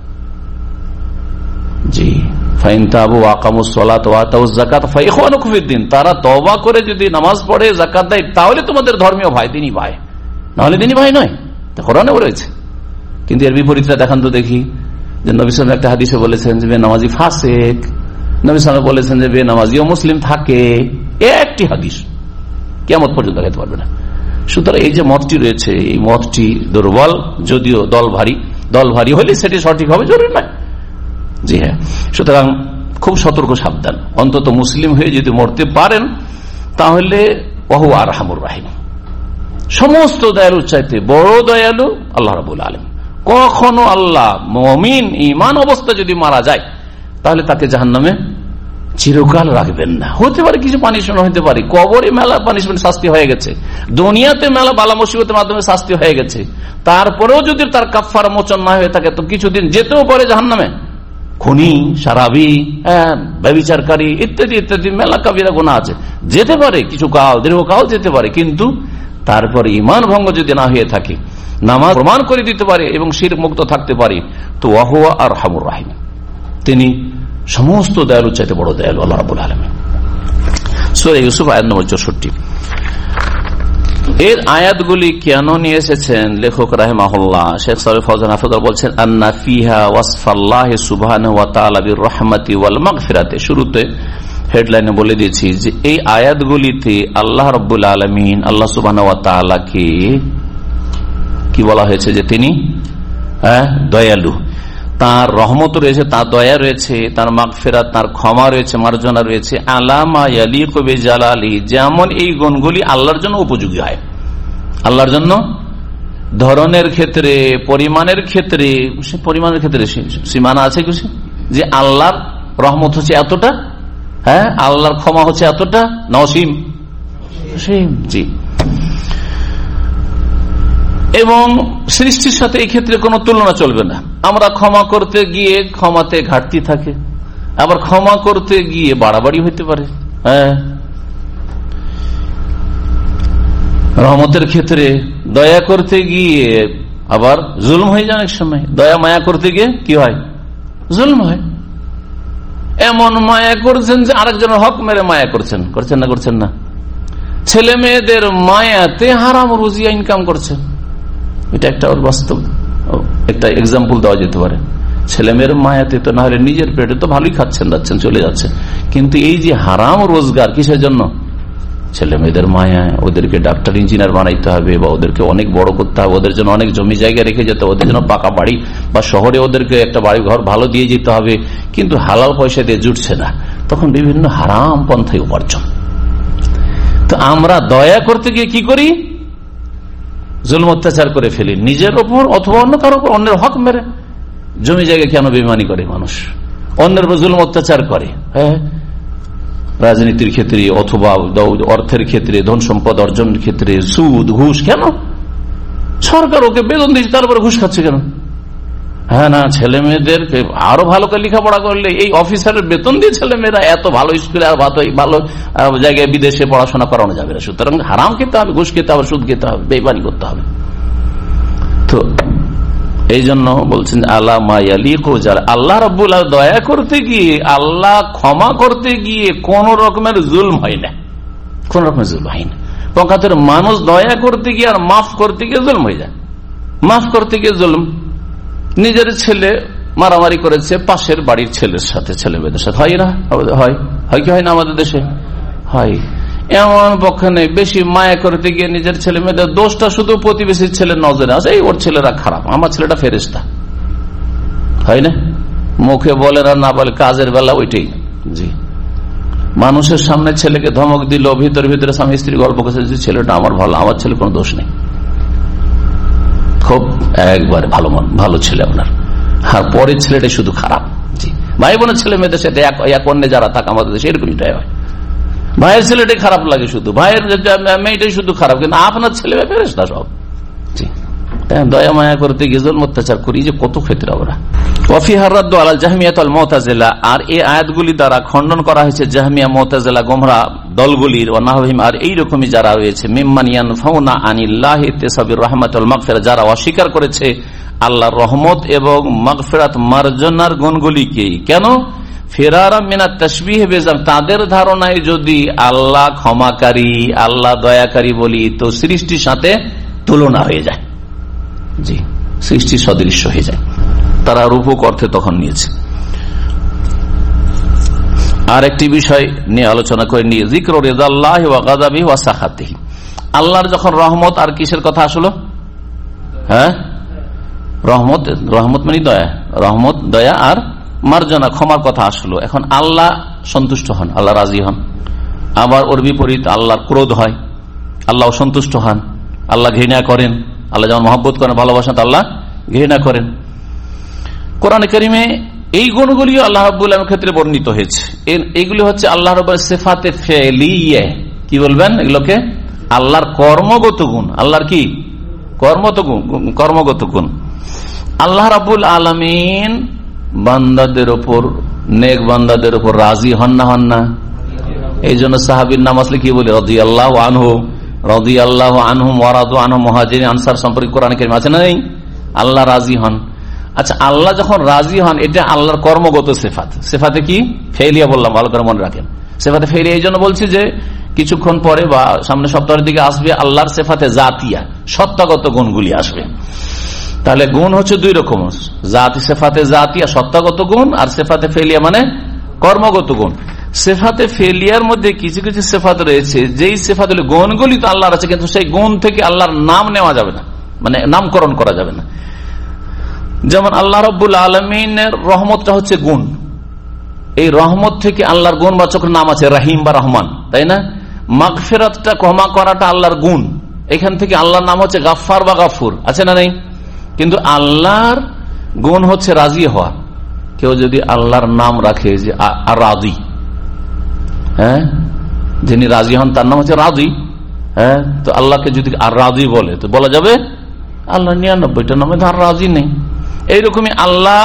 জি, তারা তওবা করে যদি নামাজ পড়ে, যাকাত দেয়, তাহলে তোমাদের ধর্মীয় ভাই, দিনী ভাই, নাহলে দিনী ভাই নয়। কোরআনেও রয়েছে। কিন্তু এর বিপরীতটা দেখান তো দেখি, যে নবী সাল্লাল্লাহু আলাইহি ওয়াসাল্লাম একটা হাদিসে বলেছেন যে বেনামাজি ফাসিক, নবী সাল্লাল্লাহু আলাইহি ওয়াসাল্লাম বলেছেন যে বেনামাজিও মুসলিম থাকে। একটি হাদিস কিয়ামত পর্যন্ত দেখাতে পারবে না। সুতরাং এই যে মতটি রয়েছে, এই মতটি দুর্বল, যদিও দল ভারী, দল ভারী হলে সেটি সঠিক হবে, জরুরি নয়। জি হ্যাঁ, সুতরাং খুব সতর্ক, সাবধান। অন্তত মুসলিম হয়ে যদি মরতে পারেন, তাহলে ওহু আরহামুর রাহিম, সমস্ত দয়ালুর চাইতে বড় দয়ালু আল্লাহ রাব্বুল আলামিন। কখনো আল্লাহ মুমিন ঈমান অবস্থা যদি মারা যায়, তাহলে তাকে জাহান্নামে চিরকাল রাখবেন না। হতে পারে কিছু পানিশমেন্ট হতে পারে, কবরে মেলা পানিশমেন্ট, শাস্তি হয়ে গেছে, দুনিয়াতে মেলা বালা মুসিবতের মাধ্যমে শাস্তি হয়ে গেছে, তারপরেও যদি তার কাফারা মোচন না হয়ে থাকে, তো কিছুদিন যেতেও পারে জাহান্নামে। খুনি, সারাবি, ব্যভিচারকারী ইত্যাদি ইত্যাদি মেলা কাবিরা গুনাহ আছে, যেতে পারে কিছু কাল, দীর্ঘকাল যেতে পারে। কিন্তু তারপরে ঈমান ভঙ্গ যদি না হয়ে থাকে, নামাজ প্রমাণ করে দিতে পারে এবং শিরক মুক্ত থাকতে পারে, তো ওয়াহুয়া আরহামুর রাহিম, তিনি সমস্ত দয়ালুর চাইতে বড় দয়ালু আল্লাহ রাব্বুল আলামিন। সূরা ইউসুফ আয়াত নম্বর চৌষট্টি। এর আয়াতগুলি কেন নিয়ে এসেছেন লেখক রাহিমাহুল্লাহ, শেখ সালেহ ফওজান হাফিজাহুল্লাহ বলছেন, আন্না ফিহা ওয়াসফাল্লাহি সুবহানাহু ওয়া তাআলা বির রাহমাতি ওয়াল মাগফিরাতি। শুরুতে হেডলাইনে বলে দিয়েছি যে এই আয়াতগুলিতে আল্লাহ রাব্বুল আলামিন, আল্লাহ সুবহানাহু ওয়া তাআলাকে কি বলা হয়েছে, যে তিনি হ্যাঁ দয়ালু, তার রহমত রয়েছে, তার দয়া রয়েছে, তার মাগফিরাত, তার ক্ষমা রয়েছে, মার্জনা রয়েছে, আলামা ইয়ালিকু বিজালালি, যেমন এই গুণগুলি আল্লাহর জন্য উপযোগী হয়। আল্লাহর জন্য ধরনের ক্ষেত্রে, পরিমাণের ক্ষেত্রে, পরিমাণের ক্ষেত্রে সীমানা আছে কিছু, যে আল্লাহর রহমত হচ্ছে এতটা, হ্যাঁ আল্লাহর ক্ষমা হচ্ছে এতটা, নসীম, জি। এবং সৃষ্টির সাথে এই ক্ষেত্রে কোনো তুলনা চলবে না। আমরা ক্ষমা করতে গিয়ে ক্ষমাতে ঘাটতি থাকে, আবার ক্ষমা করতে গিয়ে বাড়াবাড়ি হইতে পারে। হ্যাঁ, রহমতের ক্ষেত্রে দয়া করতে গিয়ে আবার জুলম হয়ে যায় অনেক সময়, দয়া মায়া করতে গিয়ে কি হয়, জুলম হয়। এমন মায়া করছেন যে আরেকজনের হক মেরে মায়া করছেন, করছেন না করছেন না। ছেলে মেয়েদের মায়াতে হারাম রুজিয়া ইনকাম করছেন, এটা একটা ওর বাস্তব একটা এক্সাম্পল দেওয়া যেতে পারে। ছেলে মেয়ের মায়াতে তো না হলে নিজের পেটে তো ভালোই খাচ্ছেন, যাচ্ছেন, চলে যাচ্ছে, কিন্তু এই যে হারাম রোজগার কিসের জন্য, ছেলে মেয়েদের মায়া, ওদেরকে ডাক্তার ইঞ্জিনিয়ার বানাইতে হবে, বা ওদেরকে অনেক বড় করতে হবে, ওদের জন্য অনেক জমি জায়গা রেখে যেতে হবে, ওদের জন্য পাকা বাড়ি বা শহরে ওদেরকে একটা বাড়ি ঘর ভালো দিয়ে যেতে হবে, কিন্তু হালাল পয়সা দিয়ে জুটছে না, তখন বিভিন্ন হারাম পন্থায় উপার্জন। তো আমরা দয়া করতে গিয়ে কি করি, জুলম অত্যাচার করে ফেলি নিজের ওপর অথবা অন্য কারোর উপর, অন্যের হক মেরে। জমি জায়গা কেন বেইমানি করে মানুষ, অন্যের উপর জুলম অত্যাচার করে। হ্যাঁ, রাজনীতির ক্ষেত্রে অথবা অর্থের ক্ষেত্রে, ধন সম্পদ অর্জনের ক্ষেত্রে সুদ ঘুষ, কেন সরকার ওকে বেতন দিচ্ছে তারপরে ঘুষ খাচ্ছে কেন? হ্যাঁ না, ছেলে মেয়েদের আরো ভালো করে লেখাপড়া করলে এই অফিসারের বেতন দিয়ে ছেলে মেয়েরা এত ভালো স্কুলে আর ভালো জায়গায় বিদেশে পড়াশোনা করানো যাবে না। সুতরাং হারাম খেতে হবে, ঘুষ খেতে হবে, সুদ খেতে হবে, বেইমানি করতে হবে। তো এই জন্য বলছেন আল্লাহ মায়ালিকু যারা আল্লাহ রাব্বুল আলামিন দয়া করতে গিয়ে, আল্লাহ ক্ষমা করতে গিয়ে কোন রকমের জুলম হয় না, কোন রকমের জুলম হয় না। পক্ষান্তরে মানুষ দয়া করতে গিয়ে আর মাফ করতে গিয়ে জুলম হয়ে যায়। মাফ করতে গিয়ে জুলম, নিজের ছেলে মারামারি করেছে পাশের বাড়ির ছেলের সাথে, ছেলে মেয়েদের সাথে, হয় না? হয় হয় কি হয় না? আমাদের দেশে হয়। এমন পক্ষে নেই, বেশি মায়া করতে গিয়ে নিজের ছেলে মেয়েদের দোষটা শুধু প্রতিবেশীর ছেলের নজরে আসে, এই ওর ছেলেরা খারাপ, আমার ছেলেটা ফেরেশতা, হয় না? মুখে বলে না, না বলে কাজের বেলা ওইটাই। জি, মানুষের সামনে ছেলেকে ধমক দিল, ভিতরে ভিতরে স্বামী স্ত্রী গল্প করছে যে ছেলেটা আমার ভালো, আমার ছেলে কোনো দোষ নেই, খুব একবারে ভালো মন, ভালো ছেলে আপনার, আর পরের ছেলেটাই শুধু খারাপ। জি, ভাই বোনের ছেলে মেয়েদের সাথে এক অন্যে যারা থাকে আমাদের দেশে এরকমটাই হয়। ভাইয়ের ছেলেটাই খারাপ লাগে শুধু, ভাইয়ের মেয়েটাই শুধু খারাপ, কিন্তু আপনার ছেলে ফেরেশতা সব। জি, দয়া মায়া করতে গিয়ে জুলম অত্যাচার করি যে কত ক্ষেত্রে আমরা। আর এই আয়াতগুলি দ্বারা খণ্ডন করা হয়েছে জাহমিয়া, মুতাজিলা, গোমরা দলগুলির ওয়ানাহহিম আর এইরকমই যারা রয়েছে মিম্মান ইয়ানফাউনা আনিল্লাহি ইত্তিসাবির রাহমাতুল মাগফিরা, যারা অস্বীকার করেছে আল্লাহর রহমত এবং মাগফিরাত মার্জনার গুণগুলিকে। কেন? ফিরারা মিনাত তাশবিহ বিজাম, তাদের ধারণায় যদি আল্লাহ ক্ষমাকারী, আল্লাহ দয়াকারী বলি তো সৃষ্টির সাথে তুলনা হয়ে যায়। জি, সৃষ্টি সদৃশ্য হয়ে যায়, তারা রূপক অর্থে তখন নিয়েছে। আর একটি বিষয় নিয়ে আলোচনা করে নিয়ে যিকর রিদাল্লাহি ওয়া গাযাবিহি ওয়া সাখাতিহি, আল্লাহর যখন রহমত আর কিসের কথা আসলো? হ্যাঁ, রহমত, রহমত মানে দয়া, রহমত দয়া আর মার্জনা ক্ষমার কথা আসলো। এখন আল্লাহ সন্তুষ্ট হন, আল্লাহ রাজি হন, আবার ওর বিপরীত আল্লাহর ক্রোধ হয়, আল্লাহ সন্তুষ্ট হন, আল্লাহ ঘৃণা করেন। আল্লাহ যেমন মহব্বত করেন, ভালোবাসেন, আল্লাহ ঘৃণা করেন। কোরআনে কারিমে এই গুণগুলিও আল্লাহ রাব্বুল আলামিনের ক্ষেত্রে বর্ণিত হয়েছে। এইগুলি হচ্ছে আল্লাহ রাব্বুল সিফাতে ফেলিয়ে, কি বলবেন এগুলোকে? আল্লাহর কর্মগত গুণ। আল্লাহর কি কর্মগত গুণ? কর্মগত গুণ। আল্লাহ রাব্বুল আলামিন বান্দাদের ওপর, নেক বান্দাদের ওপর রাজি হন না হন না? এই জন্য সাহাবীর নাম আসলে কি বলে? রাদিয়াল্লাহু আনহু, রাদিয়াল্লাহু আনহুম ওয়া রাদু আনহু। মুহাজিরিন আনসার সম্পর্কে কোরআন কারীমে আছে না নেই? আল্লাহ রাজি হন। আচ্ছা, আল্লাহ যখন রাজি হন, এটা আল্লাহর কর্মগত সিফাত। সিফাতে কি ফেলিয়া বললাম, ভালো করে মনে রাখেন। সিফাতে ফেলিয়া এই জন্য বলছি যে কিছুক্ষণ পরে বা সামনে সপ্তাহের দিকে আসবে আল্লাহর সিফাতে জাতিয়া, সত্তাগত গুণগুলি আসবে। তাহলে গুণ হচ্ছে দুই রকম, জাতি সিফাতে জাতিয়া সত্তাগত গুণ, আর সিফাতে ফেলিয়া মানে কর্মগত গুণ। সিফাতে ফেলিয়ার মধ্যে কিছু কিছু সিফাত রয়েছে, যেই সিফাত গুণগুলি তো আল্লাহর আছে, কিন্তু সেই গুণ থেকে আল্লাহর নাম নেওয়া যাবে না, মানে নামকরণ করা যাবে না। যেমন আল্লাহ রাব্বুল আলামিনের রহমতটা হচ্ছে গুণ, এই রহমত থেকে আল্লাহর গুণবাচক নাম আছে রাহিম বা রহমান, তাই না? মাগফিরাতটা ক্ষমা করাটা আল্লাহর গুণ, এখান থেকে আল্লাহর নাম হচ্ছে গাফফার বা গাফুর, আছে না নেই? কিন্তু আল্লাহর গুণ হচ্ছে রাজি হওয়া। কেউ যদি আল্লাহর নাম রাখে যে আর রাজি, হ্যাঁ, যিনি রাজি হন তার নাম হচ্ছে রাজি, হ্যাঁ, তো আল্লাহকে যদি আর রাজি বলে তো বলা যাবে আল্লাহ নিরানব্বইটা নামে আর রাজি নেই। এইরকমই আল্লাহ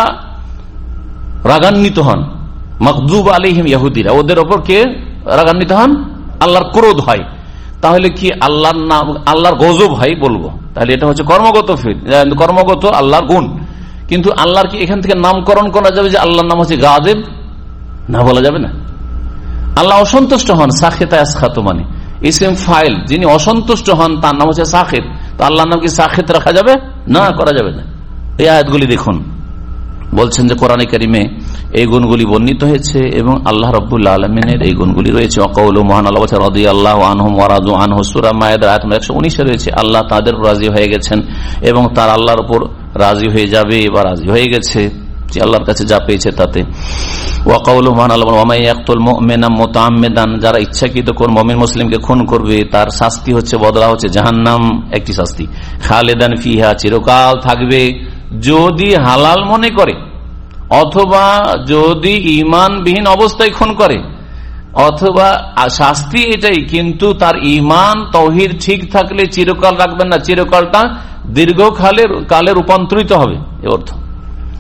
রাগান্বিত হন, মাগদুব আলাইহিম ইহুদিরা, ওদের ওপর কে রাগান্বিত হন? আল্লাহর ক্রোধ হয়। তাহলে কি আল্লাহর নাম, আল্লাহর গজব হয় বলবো? তাহলে এটা হচ্ছে কর্মগত ফিল, কর্মগত আল্লাহর গুণ। কিন্তু আল্লাহর কি এখান থেকে নামকরণ করা যাবে যে আল্লাহর নাম হচ্ছে গাযিব? না, বলা যাবে না। আল্লাহ অসন্তুষ্ট হন, সাখিতা ইয়াসখাতু মানে ইসম ফাইল, যিনি অসন্তুষ্ট হন তার নাম হচ্ছে সাখিত। তো আল্লাহর নাম কি সাখিত রাখা যাবে? না, করা যাবে না। এই আয়াতগুলি দেখুন, বলছেন যে কোরআনে কারিমে এই গুণগুলি বর্ণিত হয়েছে এবং আল্লাহ রাব্বুল আলামিনের এই গুণগুলি রয়েছে। ওয়াকাউলু মহান আল্লাহ বলেছেন রাদিয়াল্লাহু আনহুম ওয়া রাদু আনহু, সূরা মায়েদার আয়াত একশো উনিশ এ রয়েছে আল্লাহ তাদের রাজি হয়ে গেছেন এবং তার আল্লাহর উপর রাজি হয়ে যাবে বা রাজি হয়ে গেছে, যে আল্লাহর কাছে যা পেয়েছে তাতে। ওয়াকাউলু মহান আল্লাহ ওয়া মান ইয়াকতুল মুমিনা মুতাআম্মিদান, যারা ইচ্ছাকৃত কোন মুমিন মুসলিমকে খুন করবে তার শাস্তি হচ্ছে, বদলা হচ্ছে জাহান্নাম, একটি শাস্তি। খালিদান ফিহা, চিরকাল থাকবে। যদি হালাল মনে করে অথবা যদি ঈমানবিহীন অবস্থায় খুন করে, অথবা শাস্তি এটাই, কিন্তু তার ঈমান তাওহীদ ঠিক থাকলে চিরকাল রাখবেন না, চিরকালটা দীর্ঘকালের কালে রূপান্তরিত হবে, এ অর্থ।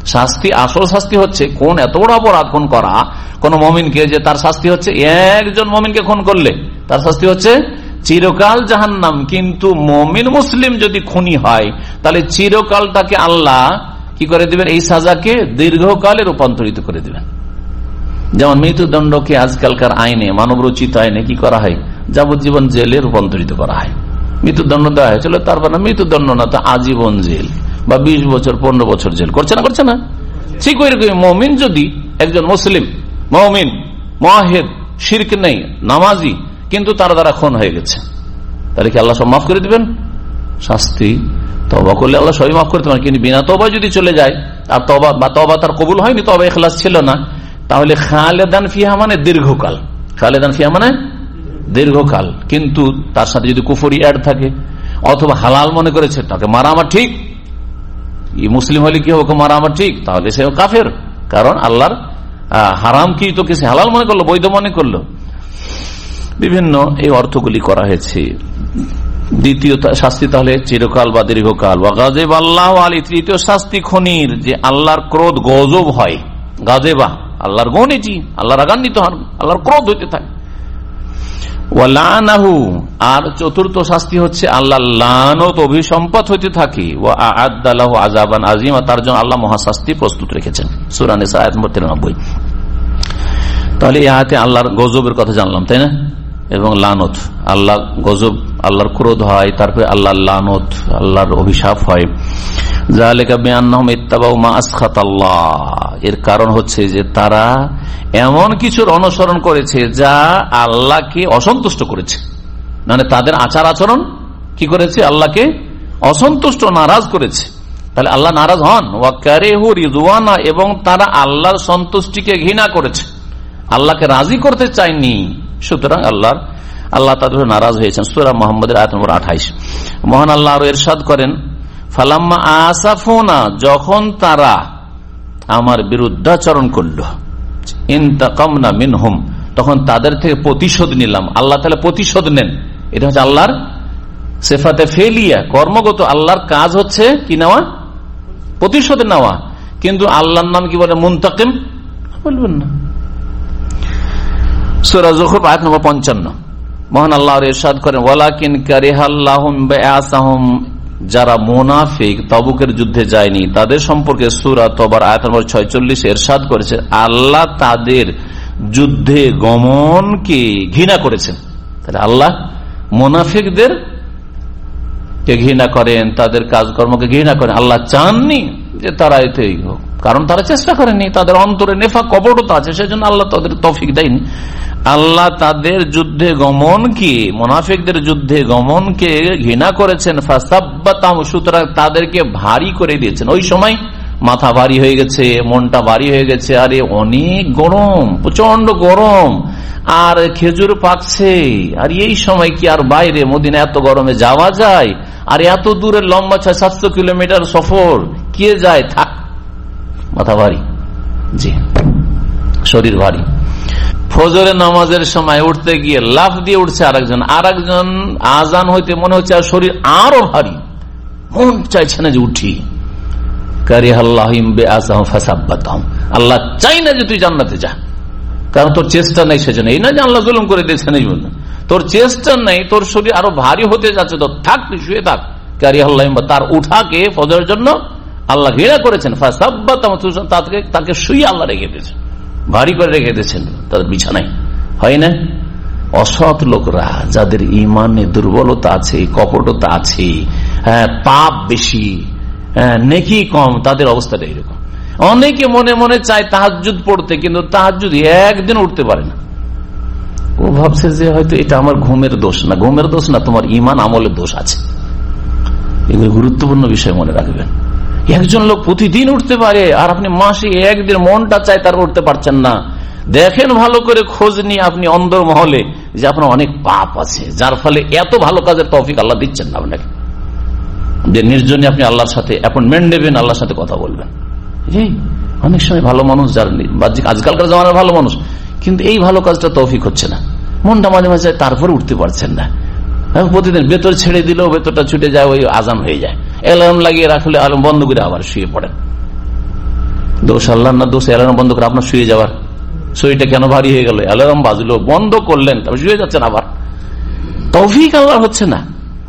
শাস্তি, আসল শাস্তি হচ্ছে কোন এত বড় অপরাধ খুন করা কোন মমিনকে, যে তার শাস্তি হচ্ছে একজন মমিনকে খুন করলে তার শাস্তি হচ্ছে চিরকাল জাহান্নাম। কিন্তু মমিন মুসলিম যদি খুনি হয় তাহলে চিরকাল তাকে আল্লাহ কি করে দিবেন, এই সাজাকে দীর্ঘকালে রূপান্তরিত করে দিবেন। যেমন মৃত্যুদণ্ডকে আজকালকার আইনে, মানব রচিত আইনে কি করা হয়, যাবজ্জীবন জেলে রূপান্তরিত করা হয়। মৃত্যুদণ্ড দেওয়া হয়েছিল, তারপর মৃত্যুদণ্ড না তো আজীবন জেল বা বিশ বছর পনেরো বছর জেল। করছে না করছে না ঠিক ওই রকম মমিন যদি একজন মুসলিম মমিন মুআহিদ শিরক নেই নামাজি কিন্তু তার দ্বারা খুন হয়ে গেছে, তাহলে কি আল্লাহ সব মাফ করে দিবেন? শাস্তি তওবা করলে আল্লাহ সবই মাফ করতে পারেন, কিন্তু বিনা তওবা যদি চলে যায় আর তওবা বা তওবা তার কবুল হয়নি, তওবা ইখলাস ছিল না, তাহলে খালেদান ফিহা মানে দীর্ঘকাল, খালেদান ফিহা মানে দীর্ঘকাল। কিন্তু তার সাথে যদি কুফরি অ্যাড থাকে অথবা হালাল মনে করেছে তাকে মারা আমার ঠিক, মুসলিম হলে কি হোক মারা আমার ঠিক, তাহলে সে কাফের, কারণ আল্লাহর হারাম কি তোকে সে হালাল মনে করলো, বৈধ মনে করলো। বিভিন্ন এই অর্থগুলি করা হয়েছে। দ্বিতীয় শাস্তি তাহলে চিরকাল বা দীর্ঘকাল। গাজেব আল্লাহ আলী, তৃতীয় শাস্তি খনির, যে আল্লাহর ক্রোধ গজব হয়, গাজেবা আল্লাহর গণিতি, আল্লাহ রাগান্বিত হন, আল্লাহর ক্রোধ হইতে থাকে। ওয়ালানাহু, আর চতুর্থ শাস্তি হচ্ছে আল্লাহ লানত অভিসম্পাত হইতে থাকে। ওয়া আ'আদ্দা লাহু আযাবান আযীমা, তার জন্য আল্লাহ মহাশাস্তি প্রস্তুত রেখেছেন। সূরা নিসা আয়াত নম্বর তিরানব্বই। তাহলে এই আয়াতে আল্লাহর গজবের কথা জানলাম, তাই না? এবং লানত, আল্লাহ গজব, আল্লাহর ক্রোধ হয়, তারপরে আল্লাহর লানত, আল্লাহর অভিশাপ হয়। যালিকা বিআন্নাহুম ইত্তাবাউ মা আসখাতাল্লাহ, এর কারণ হচ্ছে যে তারা এমন কিছুর অনুসরণ করেছে যা আল্লাহকে অসন্তুষ্ট করেছে, মানে তাদের আচার আচরণ কি করেছে, আল্লাহকে অসন্তুষ্ট নারাজ করেছে। তাহলে আল্লাহ নারাজ হন। ওয়া কারিহু রিদওয়ানা, এবং তারা আল্লাহর সন্তুষ্টিকে ঘৃণা করেছে, আল্লাহকে রাজি করতে চায়নি, সুতরাং আল্লাহর আল্লাহ তাদের নারাজ হয়েছেন। সূরা মুহাম্মদের আয়াত নম্বর আঠাইশ। মহান আল্লাহ আরো ইরশাদ করেন, ফালাম্মা আসাফুনা, যখন তারা আমার বিরুদ্ধাচরণ করলো, ইনতাকামনা মিনহুম, তখন তাদের থেকে প্রতিশোধ নিলাম। আল্লাহ তাআলা প্রতিশোধ নেন, এটা হচ্ছে আল্লাহর সিফাতে ফেলিয়া, কর্মগত আল্লাহর কাজ হচ্ছে কি নেওয়া, প্রতিশোধ নেওয়া। কিন্তু আল্লাহর নাম কি বলে, মুনতাকিম বলবেন না। সূরা যুখরুফ আয়াত নম্বর পঞ্চান্ন। মহান আল্লাহ ইরশাদ করেন, ওয়ালাকিন কারিহাল্লাহুম বিআসাহুম, যারা মুনাফিক তাবুকের যুদ্ধে যায়নি তাদের সম্পর্কে সূরা তওবার আয়াত নম্বর ছয়চল্লিশ ইরশাদ করেছে, আল্লাহ তাদের যুদ্ধে গমনকে ঘৃণা করেছেন। তাহলে আল্লাহ মুনাফিকদের কে ঘৃণা করেন, তাদের কাজকর্মকে ঘৃণা করেন। আল্লাহ চাননি যে তারা এতে হোক, কারণ তারা চেষ্টা করেনি, তাদের অন্তরে নেফাক কপটতা আছে, সেজন্য আল্লাহ তাদের তৌফিক দেয়নি। আল্লাহ তাদের যুদ্ধে গমনকে, মুনাফিকদের যুদ্ধে গমনকে ঘৃণা করেছেন। ফাসাব্বাতাহুম, সুতরাং তাদেরকে ভারী করে দিয়েছেন। ওই সময় মাথা ভারী হয়ে গেছে, মনটা ভারী হয়ে গেছে, আরে অনেক গরম, প্রচন্ড গরম, আর খেজুর পাকছে, আর এই সময় কি আর বাইরে মদিনা এত গরমে যাওয়া যায়? আর এত দূরের লম্বা ছয় সাতশো কিলোমিটার সফর কে যায়? থাক, মাথা ভারী, জি, শরীর ভারী। ফজরের নামাজের সময় উঠতে গিয়ে লাফ দিয়ে উঠছে আরেকজন, আরেকজন আজান হইতে মনে হচ্ছে আর শরীর আরো ভারী, মন চাইছে না যে উঠি। আল্লাহ চাই না যে তুই জান্নাতে যা, কারণ তোর চেষ্টা নেই, সেজন্য। এই না যে আল্লাহ জুলুম করে দিয়েছেন, এই জন্য তোর চেষ্টা নেই, তোর শরীর আরো ভারী হতে যাচ্ছে, তো থাক, তুই শুয়ে থাক। তার উঠাকে ফজরের জন্য আল্লাহ ঘৃণা করেছেন। তাকে শুয়ে আল্লাহ রেখে দিয়েছেন, ভারী করে রেখে দিয়েছেন তাদের বিছানায়। হয় না? অসৎ লোকরা, যাদের ইমানে দুর্বলতা আছে, কপটতা আছে, হ্যাঁ, পাপ বেশি, হ্যাঁ, নেকি কম, তাদের অবস্থাটা এরকম। অনেকে মনে মনে চায় তাহাজ্জুদ পড়তে, কিন্তু তাহাজ্জুদ একদিন উঠতে পারে না। ও ভাবছে যে হয়তো এটা আমার ঘুমের দোষ না, ঘুমের দোষ না, তোমার ইমান আমলের দোষ আছে। এগুলো গুরুত্বপূর্ণ বিষয় মনে রাখবেন। একজন লোক প্রতিদিন উঠতে পারে, আর আপনি মাসে একদিন মনটা চায় তার উঠতে পারছেন না। দেখেন ভালো করে খোঁজ নিয়ে আপনি অন্দর মহলে যে আপনার অনেক পাপ আছে, যার ফলে এত ভালো কাজের তৌফিক আল্লাহ দিচ্ছেন না আপনাকে, যে নির্জনে আপনি আল্লাহর সাথে অ্যাপয়েন্টমেন্ট নেবেন, আল্লাহর সাথে কথা বলবেন। অনেক সময় ভালো মানুষ, যার আজকালকার জামানার ভালো মানুষ, কিন্তু এই ভালো কাজটা তৌফিক হচ্ছে না, মনটা মাঝে মাঝে তারপরে উঠতে পারছেন না। প্রতিদিন বেতর ছেড়ে দিলেও বেতরটা ছুটে যায়, ওই আজান হয়ে যায়, অ্যালার্ম লাগিয়ে রাখলে আলম বন্ধ করে আবার শুয়ে পড়েন। দোষ আল্লাহ না দোষ অ্যালার্ম বন্ধ করে আপনার শুয়ে যাওয়ার? শরীরটা কেন ভারী হয়ে গেল? অ্যালার্ম বাজলো, বন্ধ করলেন, তারপর শুয়ে যাচ্ছেন আবার। তৌফিক আল্লাহ হচ্ছে না।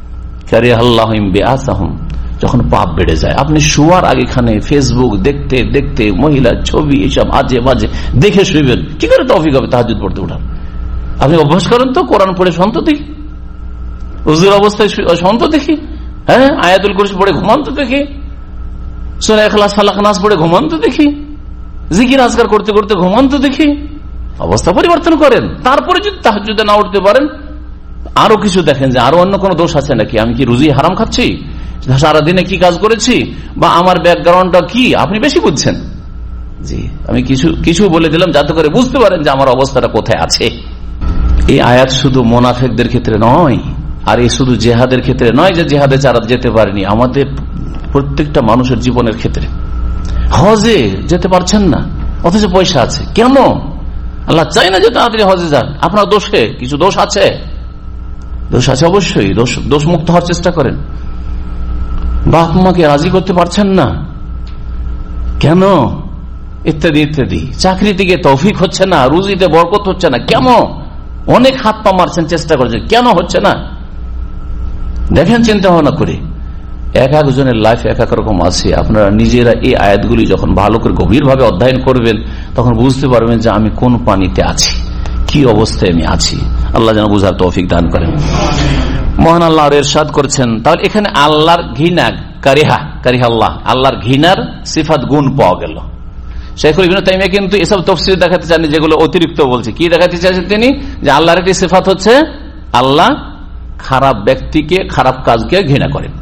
যখন পাপ বেড়ে যায়, আপনি শোয়ার আগে খানে ফেসবুক দেখতে দেখতে মহিলার ছবি এসব আজে বাজে দেখে শুইবেন, কি করে তৌফিক হবে তাহাজ্জুদ পড়তে ওঠার? আপনি অভ্যাস করেন তো, কোরআন পড়ে সন্ত দেখি, উযুর অবস্থায় সন্ত দেখি, হ্যাঁ আয়াতুল কুরসি পড়ে ঘুমান্ত দেখি, সূরা ইখলাস ফালাক নাস পড়ে ঘুমান্ত দেখি, জিকির আজকার করতে করতে ঘুমান্ত দেখি। অবস্থা পরিবর্তন করেন। তারপরে যদি তাহাজ্জুদে না উঠতে পারেন, আরো কিছু দেখেন যে আরো অন্য কোনো দোষ আছে নাকি। আমি কি রুজি হারাম খাচ্ছি, সারাদিনে কি কাজ করেছি, বা আমার ব্যাকগ্রাউন্ডটা কি, আপনি বেশি বুঝছেন। জি, আমি কিছু কিছু বলে দিলাম যাতে করে বুঝতে পারেন যে আমার অবস্থাটা কোথায় আছে। এই আয়াত শুধু মোনাফেকদের ক্ষেত্রে নয়, আর এই শুধু জেহাদের ক্ষেত্রে নয় যে জেহাদে যারা যেতে পারেনি, আমাদের প্রত্যেকটা মানুষের জীবনের ক্ষেত্রে। হজে যেতে পারছেন না অথচ পয়সা আছে, কেন? আল্লাহ চাই না যে তাড়াতাড়ি হজে যান। আপনার দোষে কিছু দোষ আছে, দোষ আছে অবশ্যই, দোষ দোষ মুক্ত হওয়ার চেষ্টা করেন। বাপ মাকে রাজি করতে পারছেন না, কেন? ইত্যাদি ইত্যাদি। চাকরি থেকে তৌফিক হচ্ছে না, রুজিতে বরকত হচ্ছে না, কেন? অনেক হাত পা মারছেন, চেষ্টা করছেন, কেন হচ্ছে না? দেখেন চিন্তা ভাবনা করে। এক একজনের লাইফ এক এক রকম আছে। আপনারা নিজেরা এই আয়াতগুলি যখন ভালো করে গভীর ভাবে অধ্যয়ন করবেন, তখন বুঝতে পারবেন যে আমি কোন পানিতে আছি, কি অবস্থায় আমি আছি। আল্লাহ যেন বুঝার তৌফিক দান করেন। মহান আল্লাহ ইরশাদ করছেন, তাহলে এখানে আল্লাহর ঘৃণা, কারিহা কারিহা আল্লাহ, আল্লাহর ঘৃণার সিফাত গুণ পাওয়া গেল। শাইখুল ইবনে তাইমিয়া কিন্তু এসব তাফসীর দেখাতে চান যেগুলো অতিরিক্ত বলছে। কি দেখাতে চাইছেন তিনি? যে আল্লাহর একটি সিফাত হচ্ছে আল্লাহ খারাপ ব্যক্তিকে, খারাপ কাজকে ঘৃণা করেন।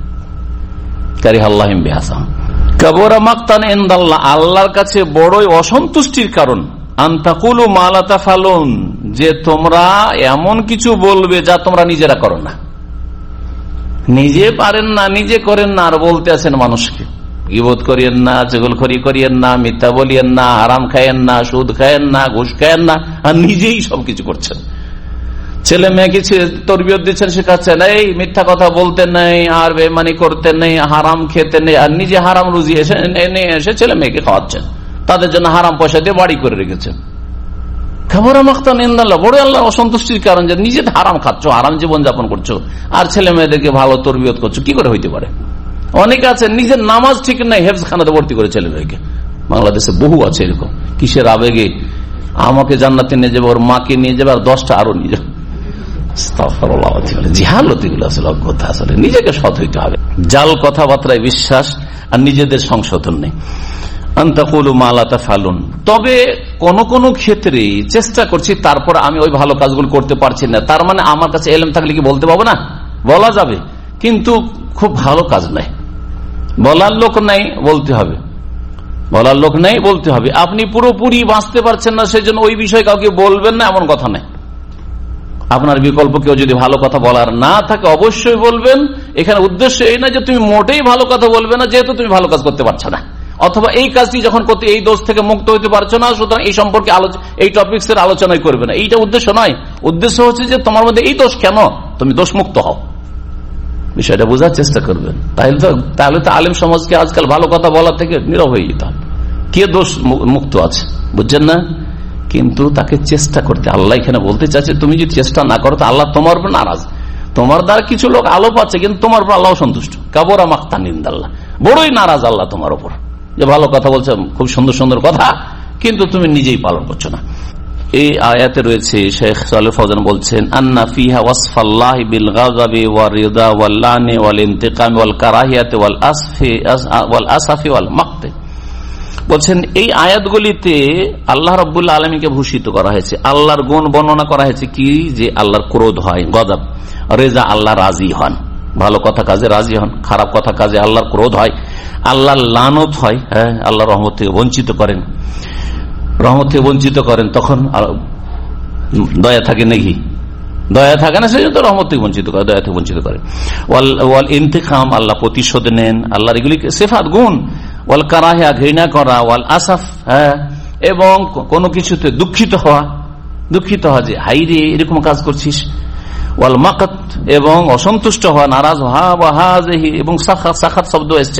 আল্লাহর কাছে বড়ই অসন্তুষ্টির কারণ আনতাকুলু মা লা তাফালুন, যে তোমরা এমন কিছু বলবে যা তোমরা নিজেরা করো না। নিজে পারেন না, নিজে করেন না, আর বলতে আছেন মানুষকে। গীবত করিয়েন না, চুগলখড়ি করিয়েন না, মিথ্যা বলিয়েন না, হারাম খায়েন না, সুদ খায়েন না, ঘুষ খায়েন না, আর নিজেই সবকিছু করছেন। ছেলে মেয়েকে তরবিয়ত দিচ্ছেন, শেখাচ্ছেন এই মিথ্যা কথা বলতে নেই, আর বেমানি করতে নেই, হারাম খেতে নেই, আর নিজে হারাম রুজি এসে এনে এসে ছেলে মেয়েকে খাওয়াচ্ছেন, তাদের জন্য হারাম পয়সা দিয়ে বাড়ি করে রেখেছেন। খাবারা মাখতা নিন্দাল্লাহ, বড় আল্লাহ অসন্তুষ্টির কারণ যে নিজে হারাম খাচ্ছ, হারাম জীবন যাপন করছো, আর ছেলে মেয়েদেরকে ভালো তরবিয়ত করছো। কি করে হইতে পারে? অনেকে আছে নিজের নামাজ ঠিক নাই, হেফজখানাতে ভর্তি করে ছেলে মেয়েকে। বাংলাদেশে বহু আছে এরকম। কিসের আবেগে আমাকে জান্নাতে নিয়ে যাবে, ওর মাকে নিয়ে যাবে, আর দশটা আরো নিয়ে যাবে। নিজেকে সৎ হইতে হবে। জাল কথাবার্তায় বিশ্বাস আর নিজেদের সংশোধন নেই। তবে কোন কোন ক্ষেত্রে চেষ্টা করছি, তারপর আমি ওই ভালো কাজগুলো করতে পারছি না। তার মানে আমার কাছে এলেম থাকলে কি বলতে পাবো না? বলা যাবে, কিন্তু খুব ভালো কাজ নাই, বলার লোক নাই, বলতে হবে। বলার লোক নাই, বলতে হবে। আপনি পুরোপুরি বাঁচতে পারছেন না, সেই জন্য ওই বিষয়ে কাউকে বলবেন না, এমন কথা নাই। আপনার বিকল্প কেউ যদি ভালো কথা বলার না থাকে, অবশ্যই বলবেন। এখানে উদ্দেশ্য এই না যে তুমি মোটেই ভালো কথা বলবে না, যেহেতু তুমি ভালো কাজ করতে পারছো না, অথবা এই কাজটি যখন করতে এই দোষ থেকে মুক্ত হইতে পারছো না, সুতরাং এই সম্পর্কে এই টপিকস এর আলোচনাই করবে না। এইটা উদ্দেশ্য নয়। উদ্দেশ্য হচ্ছে যে তোমার মধ্যে এই দোষ কেন, তুমি দোষ মুক্ত হও, বিষয়টা বোঝার চেষ্টা করবেন। তাহলে তো তাহলে তো আলেম সমাজকে আজকাল ভালো কথা বলা থেকে নীরব হয়ে যেতে হবে। কে দোষ মুক্ত আছে বুঝছেন না? কিন্তু তাকে চেষ্টা করতে, আল্লাহ এখানে বলতে চাচ্ছে তুমি যদি চেষ্টা না করো তো আল্লাহ তোমার উপর নারাজ। তোমার দ্বারা কিছু লোক আলো পাচ্ছে, কিন্তু তোমার উপর আল্লাহ সন্তুষ্ট। কাবরা মাক্তান ইনদাল্লাহ, বড়ই নারাজ আল্লাহ তোমার উপর, যে ভালো কথা বলছে, খুব সুন্দর সুন্দর কথা, কিন্তু তুমি নিজেই পালন করছো না। এই আয়াতে রয়েছে, শেখ সালেহ ফৌজান বলছেন, আন্না ফিহা ওয়াসফাল্লাহি বিল গাযাবি ওয়ার রিদা ওয়াল লানি ওয়াল ইনতিকাম ওয়াল কারাহিয়াতি ওয়াল আসফি ওয়াল আসাফি ওয়াল মাকত। বলছেন এই আয়াতগুলিতে আল্লাহ রাব্বুল আলামিনকে ভূষিত করা হয়েছে, আল্লাহর গুণ বর্ণনা করা হয়েছে। কি? যে আল্লাহর ক্রোধ হয়, গজব, রেজা, আল্লাহ রাজি হন, ভালো কথা কাজে রাজি হন, খারাপ কথা কাজে আল্লাহর ক্রোধ হয়, আল্লাহর লানত হয়, হ্যাঁ আল্লাহ রহমত থেকে বঞ্চিত করেন, রহমত থেকে বঞ্চিত করেন, তখন দয়া থাকে নাকি? দয়া থাকে না, সেই জন্য রহমত থেকে বঞ্চিত করে, দয়া থেকে বঞ্চিত করেন। ওয়াল ইনতিকাম, আল্লাহ প্রতিশোধ নেন, আল্লাহর এগুলি সিফাত গুণ। ওয়াল কারাহিয়া, ঘৃণা করা। ওয়াল আসাফ, হ্যাঁ, এবং কোনো কিছুতে দুঃখিত হওয়া, দুঃখিত হওয়া যে হাই রে এরকম কাজ করছিস। ওয়াল মাকাত, এবং অসন্তুষ্ট হওয়া, নারাজ হওয়া। এবং সাখাত, সাখাত শব্দ এসছে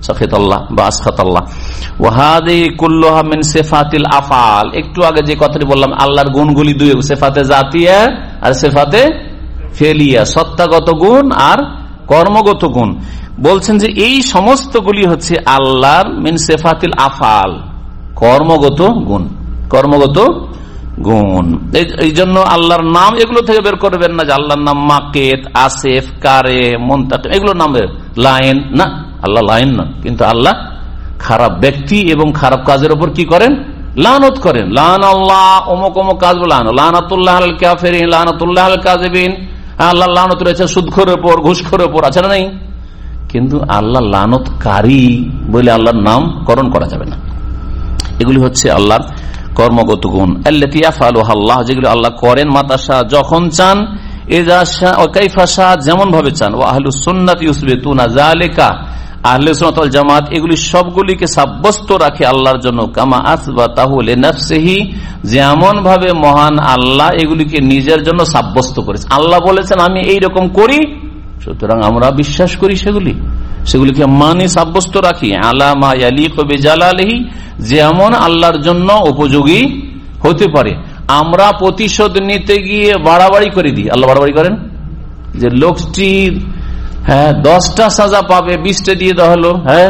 সাখিতাল্লাহ বা আসখাতাল্লাহ। ওয়াহাদি কুল্লুহা মিন সিফাতিল আফআল, একটু আগে যে কথাটি বললাম আল্লাহর গুণগুলি দুই, সিফাতে জাতিয়া আর সিফাতে ফেলিয়া, সত্তাগত গুণ আর কর্মগত গুণ। বলছেন যে এই সমস্তগুলি হচ্ছে আল্লাহর মিন সিফাতিল আফআল, কর্মগত গুণ, কর্মগত গুণ। এই জন্য আল্লাহর নাম এগুলো থেকে বের করবেন না যে আল্লাহর নাম মাকেত, আসেফ, কারে, মুনতাকিম, এগুলো নাম লাইন না, আল্লাহ লাইন না। কিন্তু আল্লাহ খারাপ ব্যক্তি এবং খারাপ কাজের উপর কি করেন? লানত করেন। লান আল্লাহ অমুক অমুক কাজ লান, লানাতুল্লাহ আল কাফিরিন, লানাতুল্লাহ আল কাযিবিন। আল্লাহ লানত রয়েছে সুদখোরের উপর, ঘুষখোরের উপর, আছে না নেই? কিন্তু আল্লাহ লানতকারী বলে আল্লাহর নাম করণ করা যাবে না। এগুলি হচ্ছে আল্লাহর কর্মগত গুণ, আল্লাতী ইয়াফআলুহা আল্লাহ, যেগুলো আল্লাহ করেন মাতাশা, যখন চান, ইযা শাআ ওয়া কাইফা শাআ, যেমন ভাবে চান। ওয়া আহলুস সুন্নাতি ইউসবিতুনা যালিকা, আহলে সুন্নাত ওয়াল জামাত এগুলি সবগুলিকে সাব্যস্ত রাখে আল্লাহর জন্য, কামা আসবাতাহু লিনাফসিহি, যেমন ভাবে মহান আল্লাহ এগুলিকে নিজের জন্য সাব্যস্ত করেছেন। আল্লাহ বলেছেন আমি এই রকম করি, সুতরাং আমরা বিশ্বাস করি সেগুলি, সেগুলিকে মানি, সাব্যস্ত রাখি। আলা মা ইয়ালিকু বিজালালিহি, যেমন আল্লাহর জন্য উপযোগী হতে পারে। আমরা প্রতিশোধ নিতে গিয়ে বাড়াবাড়ি করে দিই। আল্লাহ বাড়াবাড়ি করেন যে লোকটি হ্যাঁ দশটা সাজা পাবে, বিশটা দিয়ে দেওয়া হলো। হ্যাঁ,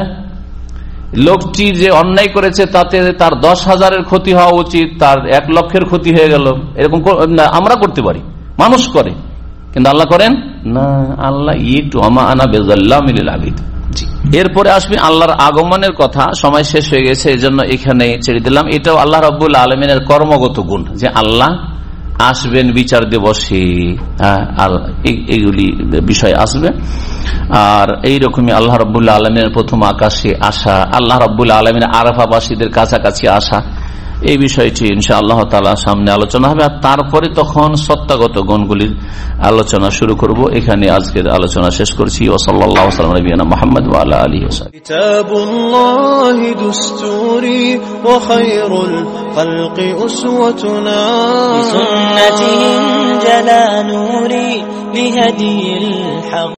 লোকটি যে অন্যায় করেছে তাতে তার দশ হাজারের ক্ষতি হওয়া উচিত, তার এক লক্ষের ক্ষতি হয়ে গেল। এরকম আমরা করতে পারি, মানুষ করে, কিন্তু আল্লাহ করেন না। আল্লাহ একটু আমা আনা বেজাল্লামিল আবিদ। এরপরে আসবে আল্লাহর আগমনের কথা। সময় শেষ হয়ে গেছে, এই জন্য এখানে ছেড়ে দিলাম। এটাও আল্লাহ রাব্বুল আলামিনের কর্মগত গুণ যে আল্লাহ আসবেন বিচার দিবসে, আর এইগুলি বিষয় আসবে। আর এইরকমই আল্লাহ রাব্বুল আলামিনের প্রথম আকাশে আসা, আল্লাহ রাব্বুল আলামিনের আরাফাবাসীদের কাছাকাছি আসা, এই বিষয়টি ইনশাআল্লাহ তাআলা সামনে আলোচনা হবে। আর তারপরে তখন সত্তাগত গুণগুলির আলোচনা শুরু করব। এখানে আজকের আলোচনা শেষ করছি। ওয়া সাল্লাল্লাহু আলা নবিয়িনা মুহাম্মদ ওয়া আলা আলিহি ওয়া সাহবিহি। কিতাবুল্লাহি দুস্তুরি ওয়া খায়রুল খালকি উসওয়াতুনা, বিসুন্নাতিহি জালা নূরি বিহাদিল হক।